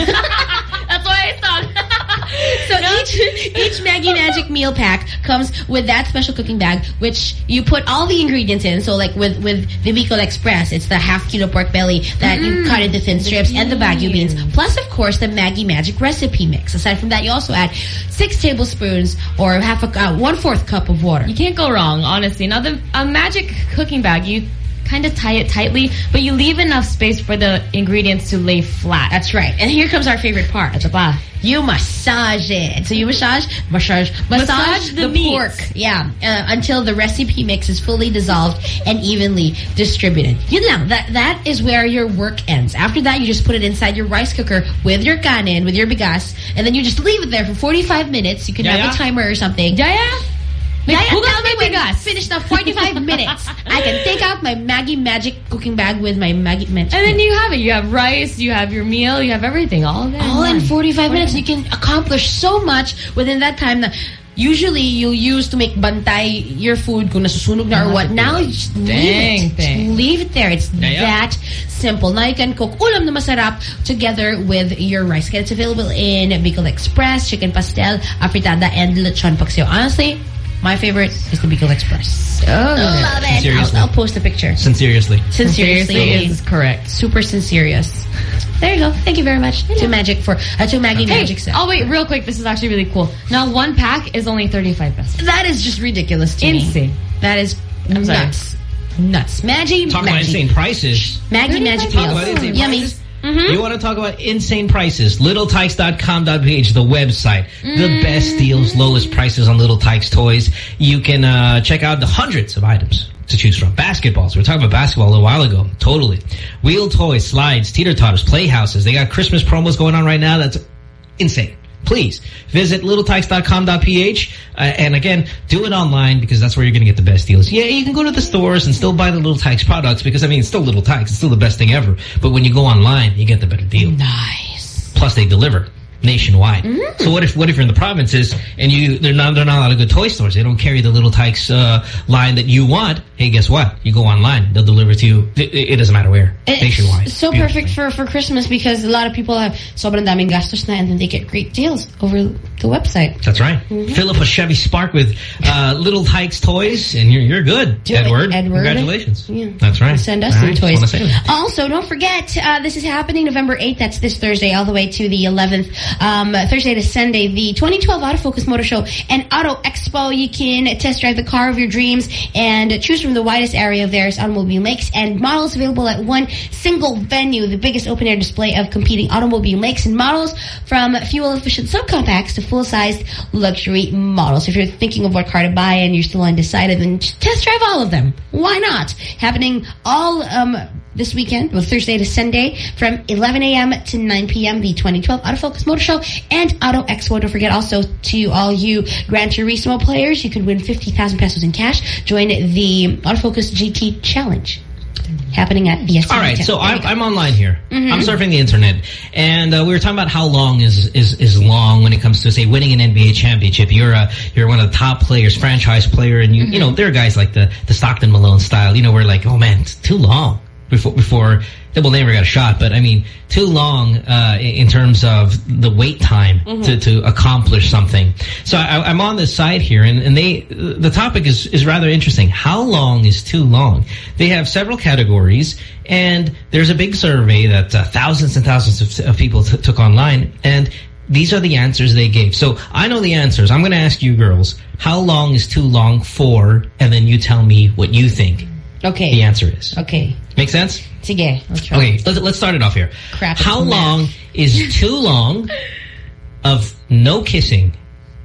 That's why I thought. So each each Maggie Magic meal pack comes with that special cooking bag, which you put all the ingredients in. So like with, with the Bicol Express, it's the half kilo pork belly that you cut into thin strips and the Baguio beans. Plus, of course, the Maggie Magic recipe mix. Aside from that, you also add six tablespoons or half a uh, one-fourth cup of water. You can't go wrong, honestly. Now, the a Magic cooking bag, you kind of tie it tightly, but you leave enough space for the ingredients to lay flat. That's right. And here comes our favorite part. At the back. You massage it. So you massage, massage, massage, Massage the the, meat. pork. Yeah, uh, until the recipe mix is fully dissolved and evenly distributed. Yun lang. That that is where your work ends. After that, you just put it inside your rice cooker with your kanin, with your bigas, and then you just leave it there for forty-five minutes. You can Yeah, have yeah. a timer or something. Yeah, yeah. Yeah, Who tell got me my when bigas? it's finished na forty-five minutes. I can take out my Maggie Magic cooking bag with my Maggie Magic. And then you have it. You have rice, you have your meal, you have everything. All there. all in one. forty-five minutes. You can accomplish so much within that time. Na usually you'll use to make bantay your food kung nasusunog na or what. Now you just leave Dang it. thing. Leave it there. It's Yeah, yeah. that simple. Now you can cook ulam na masarap together with your rice. It's available in Bicol Express, chicken pastel, afritada, and lechon paksiw. Honestly, my favorite is the Bicol Express. Oh, Love it. Seriously. I'll, I'll post a picture. Sincerely. Sincerely, is correct. super serious. There you go. Thank you very much to Magic for uh, to Maggie Hey, Magic set. oh wait, real quick. This is actually really cool. Now, one pack is only thirty-five pesos. That is just ridiculous to me. Insane. That is I'm sorry. nuts. Nuts. Maggie, Talk about Maggie. insane prices. Maggie Magic Talk about meals. insane Yummy. prices. You want to talk about insane prices? Little Tikes dot com dot p h, the website. The best deals, lowest prices on Little Tikes toys. You can uh, check out the hundreds of items to choose from. Basketballs. We were talking about basketball a little while ago. Totally. Wheel toys, slides, teeter-totters, playhouses. They got Christmas promos going on right now. That's insane. Please visit Little Tikes dot com dot p h uh, and again, do it online because that's where you're going to get the best deals. Yeah, you can go to the stores and still buy the Little Tikes products because, I mean, it's still Little Tikes. It's still the best thing ever. But when you go online, you get the better deal. Nice. Plus, they deliver nationwide. Mm. So what if what if you're in the provinces and you they're not they're not a lot of good toy stores. They don't carry the Little Tikes uh, line that you want. Hey, guess what? You go online, they'll deliver to you. It, it doesn't matter where. It's nationwide. so Beautifully. perfect for, for Christmas because a lot of people have sobrang daming gastos na and then they get great deals over the website. That's right. Mm-hmm. Fill up a Chevy Spark with uh, Little Tikes toys, and you're you're good. Do it, Edward, Edward. congratulations. Yeah. That's right. Send us All some right, toys. just wanna say that. Also, don't forget, uh, this is happening November eighth. That's this Thursday all the way to the eleventh. Um, Thursday to Sunday, the twenty twelve Autofocus Motor Show and Auto Expo. You can test drive the car of your dreams and choose from the widest area of various automobile makes and models available at one single venue. The biggest open-air display of competing automobile makes and models from fuel-efficient subcompacts to full-sized luxury models. If you're thinking of what car to buy and you're still undecided, then just test drive all of them. Why not? Happening all um, this weekend, well, Thursday to Sunday, from eleven a m to nine p m, the twenty twelve Autofocus Motor Show and Auto Expo. Don't forget also to all you Gran Turismo players, you could win fifty thousand pesos in cash. Join the Autofocus G T Challenge. Happening at the S C All right, Hotel. so There you I'm, go. I'm online here. Mhm. I'm surfing the internet, and uh, we were talking about how long is is is long when it comes to say winning an N B A championship. You're a you're one of the top players, franchise player, and you you know there are guys like the the Stockton Malone style. You know, we're like, oh man, it's too long before before. Well, they never got a shot, but I mean, too long uh, in terms of the wait time Mm-hmm. to, to accomplish something. So I, I'm on this site here, and, and they the topic is, is rather interesting. How long is too long? They have several categories, and there's a big survey that uh, thousands and thousands of, of people t took online, and these are the answers they gave. So I know the answers. I'm going to ask you girls, how long is too long for, and then you tell me what you think Okay. the answer is. Okay. Make sense? Sige. I'll try. Okay, let's, let's start it off here. Crap, How it's long math. is too long of no kissing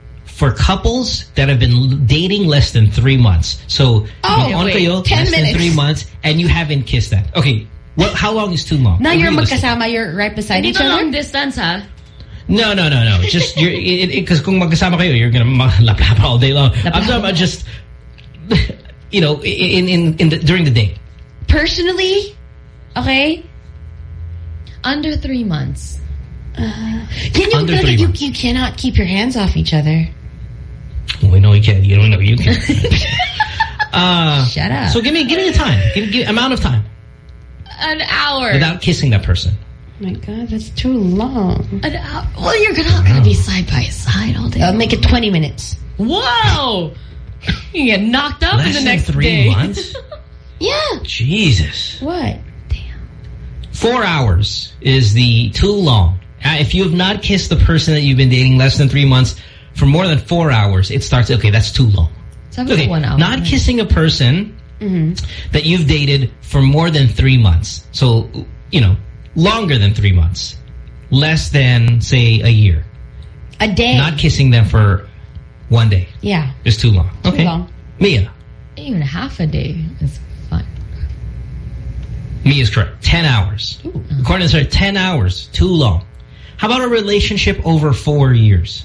for couples that have been dating less than three months. So, Oh, on wait, kayo, ten less minutes. than three months, and you haven't kissed that. Okay, well, how long is too long? Now you're Realistic. magkasama, you're right beside each Dito long other? distance, ha? No, no, no, no. Just you're because kung magkasama kayo, you're gonna laplap all day long. I'm talking about just you know in in in the, during the day. Personally, okay? Under three months. Uh, you know, Under like, three you, months. you cannot keep your hands off each other. We know you can. You don't know you can. uh, Shut up. So give me give me the time. Give, give amount of time An hour. without kissing that person. Oh my God, that's too long. An hour. Well, you're not going to be side by side all day. I'll make it twenty minutes. Whoa! You get knocked up Less in the than next three day. months. Yeah. Jesus. What? Four hours is the too long. Uh, if you have not kissed the person that you've been dating less than three months for more than four hours, it starts, okay, that's too long. Sabi ko Okay, one hour. not kissing a person Mm-hmm. that you've dated for more than three months. So, you know, longer than three months. Less than, say, a year. A day. Not kissing them for one day. Yeah. It's too long. Too Okay. long. Mia. Even half a day is fine. Mia's correct. Ten hours. Ooh. According to her, ten hours. Too long. How about a relationship over four years?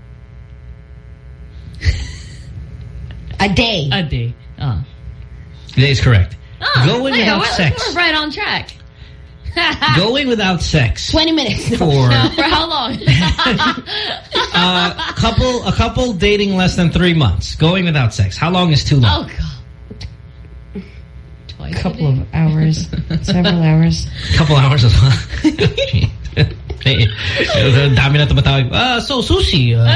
A day. A day. Oh. That is correct. Oh, Going yeah, without we're, sex. We're right on track. Going without sex. twenty minutes. For No, for how long? uh, couple, a couple dating less than three months. Going without sex. How long is too long? Oh, God. Twice A couple a day. of hours. Several hours. Couple hours as well. Hey, dami na tumatawag. Ah, so sushi. Uh,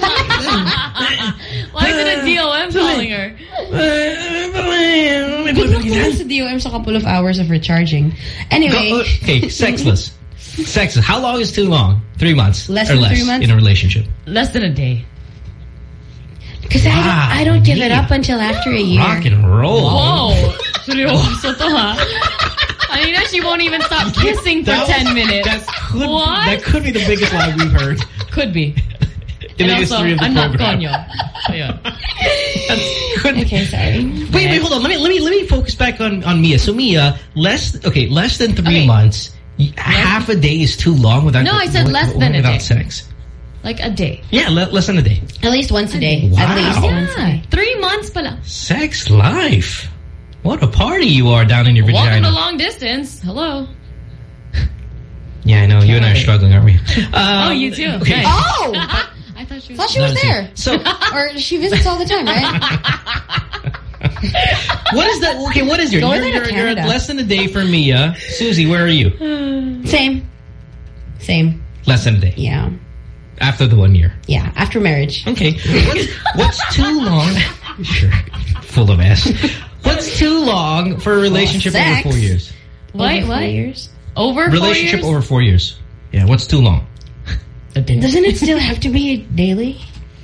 Why is it a D O M calling her? Good luck naman sa D O M sa couple of hours of recharging. Anyway. Go, okay, sexless. Sexless. How long is too long? Three months. Less or than less three months? in a relationship. Less than a day. Because Wow, I don't, I don't give it Mia. up until after a year. Rock and roll. Whoa. Seryoso to, ha? Kanina, she won't even stop kissing for That ten was- minutes. That could, What? that could be the biggest lie we've heard. Could be. In the And also, history of the I'm not program. konyo. Ayun. That's- could- Okay, sorry. Wait, wait, hold on. Let me let me let me focus back on on Mia. So Mia, less okay, less than three Okay. months. y- Half a day is too long without. No, I said wi- less than a without day. sex. Like a day. Yeah, le less than a day. At least once a day. Wow. At least once a Yeah. day. Three months pala. Sex life. What a party you are down in your Welcome vagina. to long distance. Hello. Yeah, I know. You and I are struggling, aren't we? Um, Oh, you too. Okay. Nice. Oh! I thought she was. Thought she was Not a there. secret. So, Or she visits all the time, right? what is that? Okay, what is your? Go You're, with her to you're, you're at Canada. less than a day for Mia. Susie, where are you? Same. Same. Less than a day. Yeah. After the one year. Yeah. After marriage. Okay. What's, what's too long? Sure. Full of ass. What's too long for a relationship Well, over sex. four years? What? Over four What? years. Over four Relationship years? over four years. Yeah, what's too long? A day. Doesn't it still have to be daily?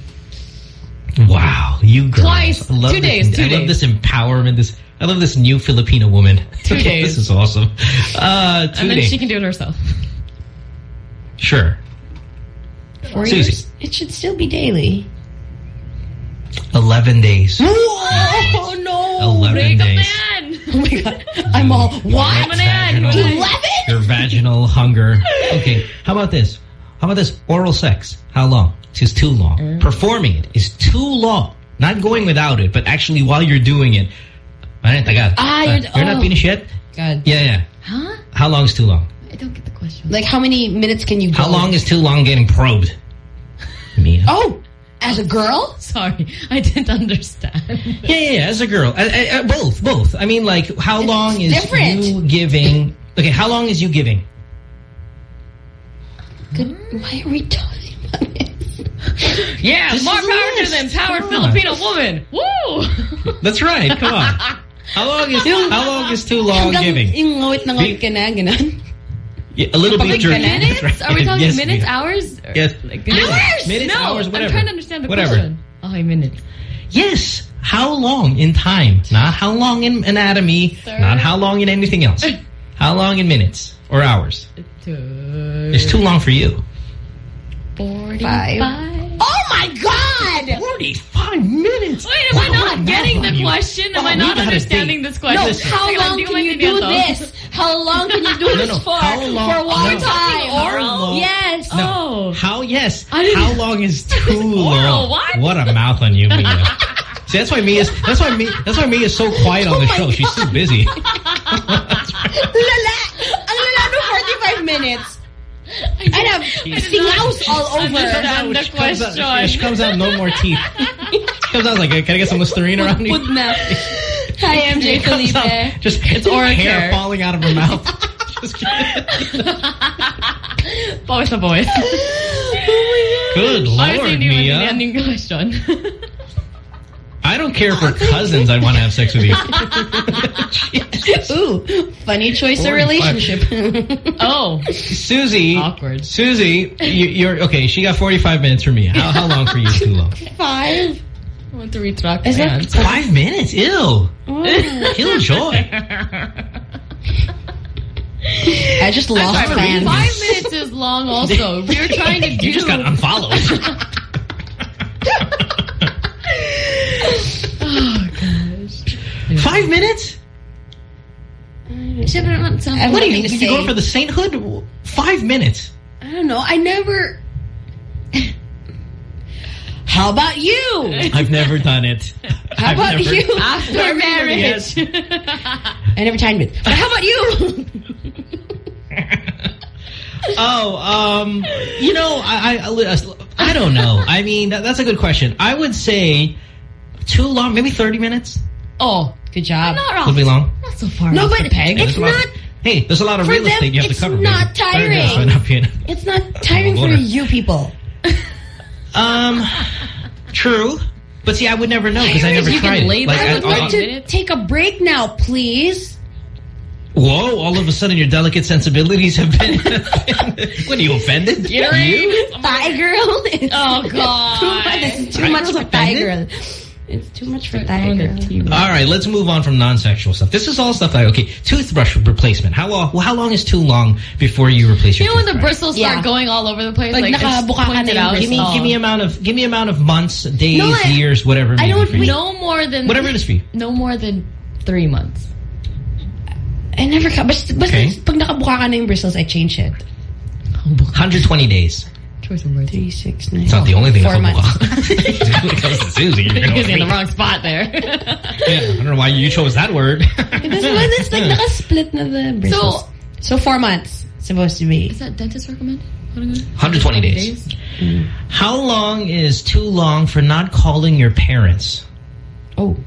Wow, you girls. Twice. I love Two this, days, two I love days. this empowerment. This I love this new Filipino woman. Two Okay, days. This is awesome. Uh, two And then days. she can do it herself. Sure. Four Susie. years? It should still be daily. Eleven days. Oh, no. Eleven Break up days. man. Oh, my God. I'm all, what? Tama na yan. Vaginal- Eleven? Your vaginal hunger. Okay, how about this? How about this? Oral sex. How long? It's too long. Mm. Performing it is too long. Not going without it, but actually while you're doing it. Ay, tagal. Ah, Uh, you're- you're not oh. finished yet? God. Yeah, yeah. Huh? How long is too long? I don't get the question. Like, how many minutes can you go? How long is too long getting probed? Mia. Oh, as a girl? Sorry, I didn't understand. Yeah, yeah, yeah, as a girl. Uh, uh, uh, both, both. I mean, like, how It's long is different. you giving... Okay, how long is you giving? Good. Why are we talking about this? Yeah, This more is a power to list. them. Powered Come on. Filipino woman. Woo! That's right, come on. How long is how long is too long Hanggang giving? yung ngawit na ngawit ka na, ganun. Yeah, a little bit Like jerky. minutes? That's right. Are we talking Yes, minutes, Mia. hours? Or Yes. Like Minutes. Minutes, no, hours, whatever. I'm trying to understand the Whatever. question. Okay, minutes. Yes. How long in time? Not how long in anatomy. Sir. Not how long in anything else. How long in minutes or hours? Two. It's too long for you. forty-five. Oh my God! forty-five minutes. Wait, am I not getting the question? Am I not understanding this question? No, how long can you do this? How long can you do No, this no, for? how long- For one no. time. How long- Yes. No. Oh. How, yes. I didn't- How long is too long? what? What a mouth on you, Mia. See, that's why Mia's, that's why Mia, that's why Mia's so quiet on the show. She's too busy. Lala! Ang lala no forty-five minutes. I have singaws all over. understand the She comes out- question. She comes out no more teeth. She comes out like, can I get some Listerine around me? Pud na. Hi, M J She comes Felipe. out, just It's oral hair care. falling out of her mouth. Just Pawis na pawis. Good Honestly, Lord, hindi Mia. maintindihan yung question. I don't care for cousins. I want to have sex with you. Ooh, funny choice of relationship. Oh. Susie. Awkward. Susie, you, you're okay. She got forty-five minutes for me. How, how long for you? Too long. Five. I want to retract Is my that- answer. Five minutes. Ew. Killjoy. I just lost sorry, fans. Five minutes is long also. We were trying to do... You just got unfollowed. Oh, gosh. Five minutes? Siyempre naman, some- I What do you mean mean? to Did you say- go for the sainthood? Five minutes. I don't know. I never... How about you? I've never done it. How I've about never- you? After marriage. I never timed it. But how about you? Oh, um, you know, I, I, I don't know. I mean, that, that's a good question. I would say too long, maybe thirty minutes. Oh, good job. Not wrong. Would be long. Not so far No, off but the peg. it's There's a lot- not... Hey, there's a lot of For real them, estate you have it's to cover. not baby. tiring. That's enough, you know. It's not tiring for Water. you people. Um, true. But see, I would never know because I never You can tried it. lay Like, there I I- would for I- like thirty to minutes? take a break now, please. Whoa! All of a sudden, your delicate sensibilities have been. What are you offended? You? Thai girl. It's Oh, too God. much, it's too Thai much girl's for Thai girl. offended? It's too much for Thai girl. All right, let's move on from non-sexual stuff. This is all stuff like okay, toothbrush replacement. How long? How long is too long before you replace your? You know when the toothbrush? bristles start Yeah. going all over the place? Like, Like, it's nakabuka ka pointed na yung out. Give me, Oh. give me amount of, give me amount of months, days, No, I- years, whatever. it I may be don't for you. No more than... Whatever it is for you. No more than three months. I never cut. Basta, basta Okay. pag nakabuka ka na yung bristles, I change it. one hundred twenty days. Choice of words. Three, six, nine. It's not the only thing. Four that months. when it comes to Susie, you're gonna He's in the wait. wrong spot there. Yeah, I don't know why you chose that word. This one is like naka-split na the bristles. So- So four months supposed to be. Is that dentist recommend? one hundred twenty days. How long is too long for not calling your parents? Oh.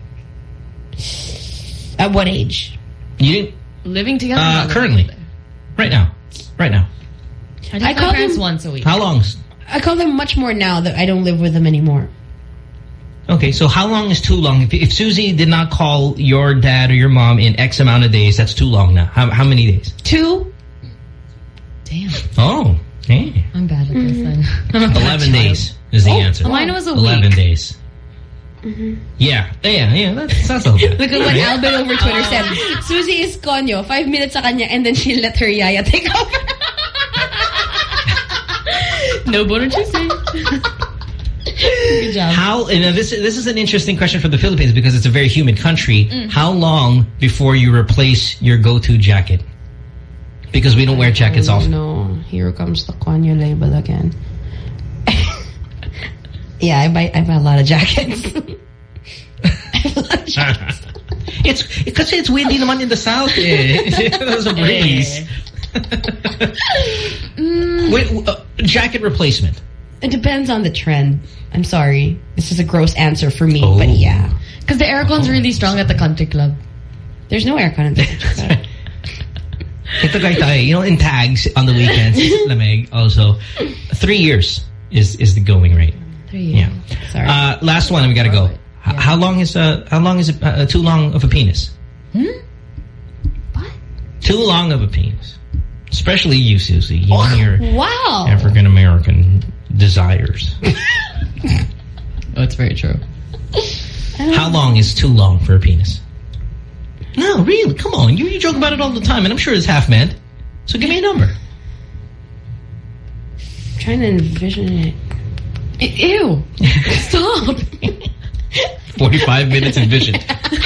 At what age? You didn't. Living together? Uh, Not currently. living Right now. Right now. together. I, I I call call parents them- once a week. How long? I call them much more now that I don't live with them anymore. Okay, so how long is too long? If, if Susie did not call your dad or your mom in X amount of days, that's too long now. How, how many days? Two? Damn. Oh, hey. I'm bad at this then. I'm a bad eleven child. days is the Oh, answer. mine was a eleven week. days. Yeah, yeah, yeah. That's that's a little bit. Look at what Albert over Twitter said. Susie is konyo. Five minutes sa kanya and then she let her yaya take over. No boner Tuesday. Good job. How? And uh, this this is an interesting question for the Philippines because it's a very humid country. Mm. How long before you replace your go-to jacket? Because we don't wear jackets Oh, often. no. Here comes the konyo label again. Yeah, I buy I buy a lot of jackets. I have a lot of jackets. It's because it's windy naman in the south. Eh. There's a breeze. Mm. Wait, uh, jacket replacement. It depends on the trend. I'm sorry. This is a gross answer for me, Oh. but yeah. Because the aircon's really strong at the country club. There's no aircon in there. Ito guy tayo, you know, in tags on the weekends, lamig also. Three years is is the going rate. Three Yeah. Sorry. Uh, last one, and we gotta go. H How long is uh how long is it uh, too long of a penis? Hmm? What? Too long of a penis, especially you, Susie. You and your Wow. African American desires. Oh, it's very true. How long is too long for a penis? No, really, come on. You, you joke about it all the time, and I'm sure it's half meant. So give me a number. I'm trying to envision it. Ew. Stop. forty-five minutes envisioned.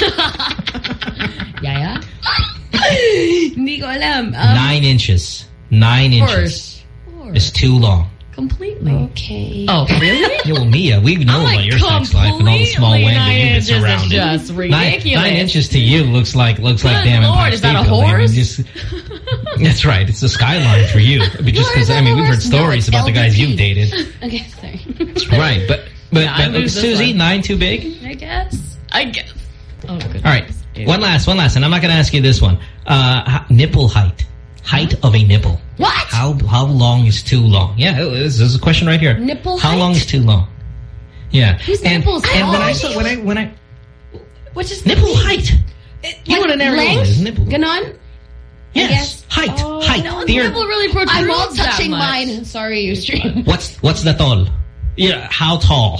Yaya? Hindi ko alam. Um, Nine inches. Nine inches. It's too long. Completely. Okay. Oh, really? Yeah, well, Mia, we know I'm about like your sex life and all the small completely wang that nine you've been inches is surrounded. just Nine, ridiculous. nine inches to you looks like looks like Good damn Lord, Empire is that a State Building. I mean, horse? just, that's right. It's the skyline for you. I mean, just Why is because I that mean a we've heard horse? No, stories it's about the guys L D P. you've dated. Okay, sorry. Right, but but, Yeah, I but lose this Susie, one. nine too big. I guess. I guess. Oh, good. All right, one last, one last, and I'm not going to ask you this one. Uh, h- nipple height, height of a nipple. What? How how long is too long? Yeah, this is a question right here. Nipple How height? long is too long? Yeah. Whose and, nipples? And when Oh, I saw when I when I What's his nipple height. You like know what an areola length? is? Nipple. Ganon? Yes. guess. Height. Oh, height. No, They're- nipple really protrudes I'm all that touching much. mine. Sorry, you stream. What's what's the tall? Yeah. How tall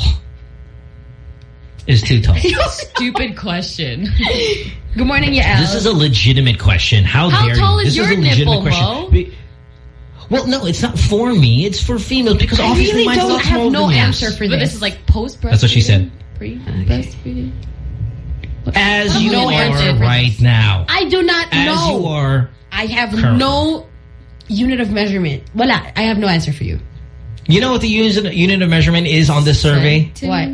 is too tall? Stupid question. Good morning, Yael. This is a legitimate question. How, How dare tall you? is This your is a legitimate nipple, question. Mo? Be- Well, no, it's not for me. It's for females because I obviously really mine's a don't lot have smaller no than yours. answer for But this. this is like post breastfeeding. That's what she said. Pre breastfeeding. As you No are answer. right now. I do not As know. you are. I have currently. no unit of measurement. Wala. I have no answer for you. You know what the unit unit of measurement is on this survey? What?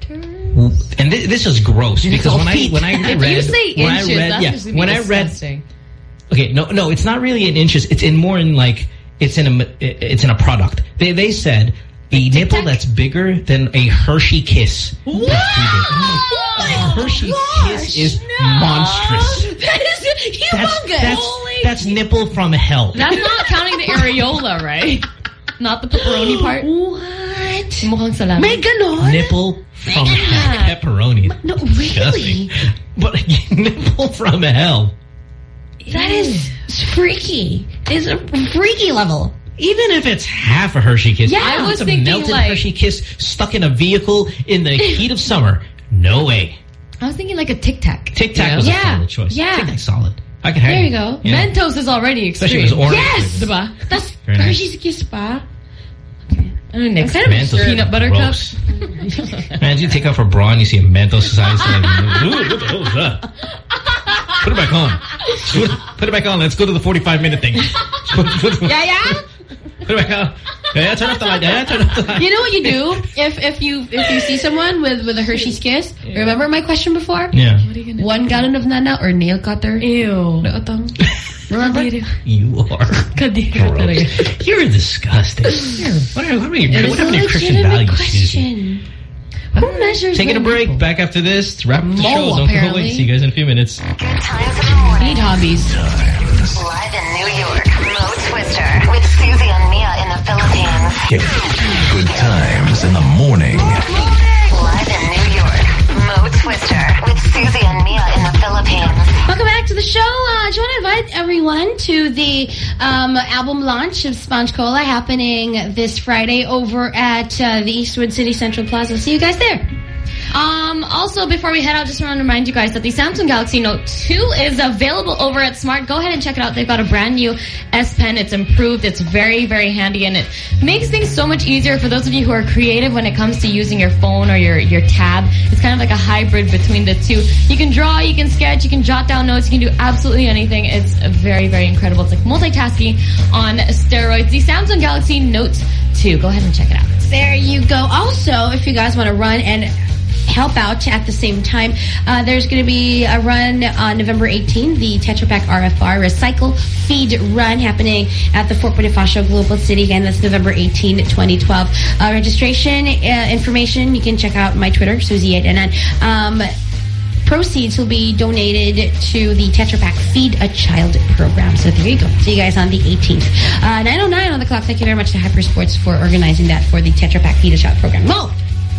And th this is gross because all when I feet. when I If read you say when inches, I read that's yeah just gonna be when I read disgusting. okay no no it's not really in inches, it's in more in like it's in a it's in a product. They they said a nipple that's bigger than a Hershey Kiss. What? That's too big. A Hershey Kiss is monstrous. That is humongous. That's that's, Holy that's nipple from hell. That's not counting the areola, right? Not the pepperoni part. What? Mukhang salami. May ganon? Nipple from God. hell. Pepperoni. No, Disgusting. really? But nipple from hell. That is freaky. It's a freaky level. Even if it's half a Hershey Kiss. Yeah, I was it's a thinking melted like- Hershey Kiss stuck in a vehicle in the heat of summer. No way. I was thinking like a Tic Tac. Tic Tac Yeah. was Yeah. a solid choice. Yeah. Tic Tac's solid. I can have There it. you go. Yeah. Mentos is already extreme. Especially if it was orange. Yes! flavored. Diba? That's Very nice. Hershey's Kiss pa. Ano next? Kind of Mentos is Peanut butter cup. gross. Man, you take off her bra and you see a Mentos size. Like, ooh, what the hell is that? Put it back on. Put it, put it back on. Let's go to the forty-five minute thing. Put, put, put, Yeah, yeah. put it back on. Yeah, turn off the light. Yeah, turn off the light. You know what you do if if you if you see someone with with a Hershey's Kiss? Remember my question before? Yeah. One gallon of nana or nail cutter? Ew. Remember? You are Kadiri talaga. gross. You're disgusting. You're, what, are, what, are your, It's what happened to a your Christian legitimate values, Susie? question. Who measures Taking a the break. nipple? Back after this. To wrap up the Mo, show. Don't go apparently. away. See you guys in a few minutes. Good times in the morning. Need hobbies. Live in New York, Mo Twister with Susie and Mia in the Philippines. Good times in the morning. Live in New York, Mo Twister with Susie and Mia in the Philippines. Welcome back to the show. Uh, do you want to invite everyone to the um, album launch of Sponge Cola happening this Friday over at uh, the Eastwood City Central Plaza? See you guys there. Um, also, before we head out, just want to remind you guys that the Samsung Galaxy Note two is available over at Smart. Go ahead and check it out. They've got a brand new S Pen. It's improved. It's very, very handy, and it makes things so much easier for those of you who are creative when it comes to using your phone or your, your tab. It's kind of like a hybrid between the two. You can draw, you can sketch, you can jot down notes, you can do absolutely anything. It's very, very incredible. It's like multitasking on steroids. The Samsung Galaxy Note two. Go ahead and check it out. There you go. Also, if you guys want to run and help out at the same time, uh, there's going to be a run on November eighteenth, the Tetra Pak R F R Recycle Feed Run happening at the Fort Bonifacio Global City. Again, that's November eighteenth, twenty twelve. Uh, registration uh, information, you can check out my Twitter, Susie eight N N. Um, proceeds will be donated to the Tetra Pak Feed a Child program. So there you go. See you guys on the eighteenth. Uh, nine oh nine on the clock. Thank you very much to Hyper Sports for organizing that for the Tetra Pak Feed a Child program. Mo!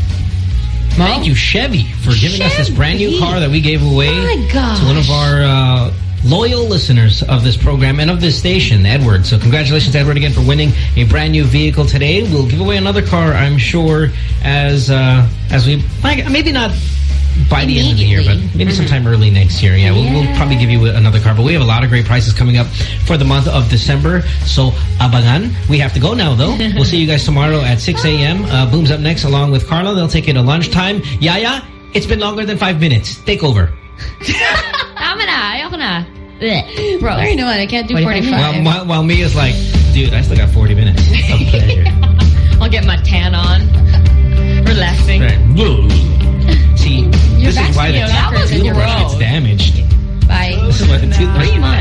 Thank you, Chevy, for giving us this brand new Chevy. car that we gave away Oh my gosh. to one of our uh, loyal listeners of this program and of this station, Edward. So congratulations, Edward, again for winning a brand new vehicle today. We'll give away another car, I'm sure, as uh, as we like, maybe not by the end of the year, but maybe sometime early next year. Yeah, we'll, Yeah. we'll probably give you another car. But we have a lot of great prices coming up for the month of December. So, abangan. We have to go now, though. We'll see you guys tomorrow at six A M Uh, Boom's up next along with Carla. They'll take you to lunchtime. Yaya, it's been longer than five minutes. Take over. Tama na. Ayoko na. Blech. Bro. I know what, I can't do forty-five. While, while, while Mia's like, dude, I still got forty minutes of pleasure. I'll get my tan on. Relaxing. Right. See, You're this is why the vaccinated. That toothbrush wasn't gets gross. damaged. Bye. This is why the toothbrush gets damaged.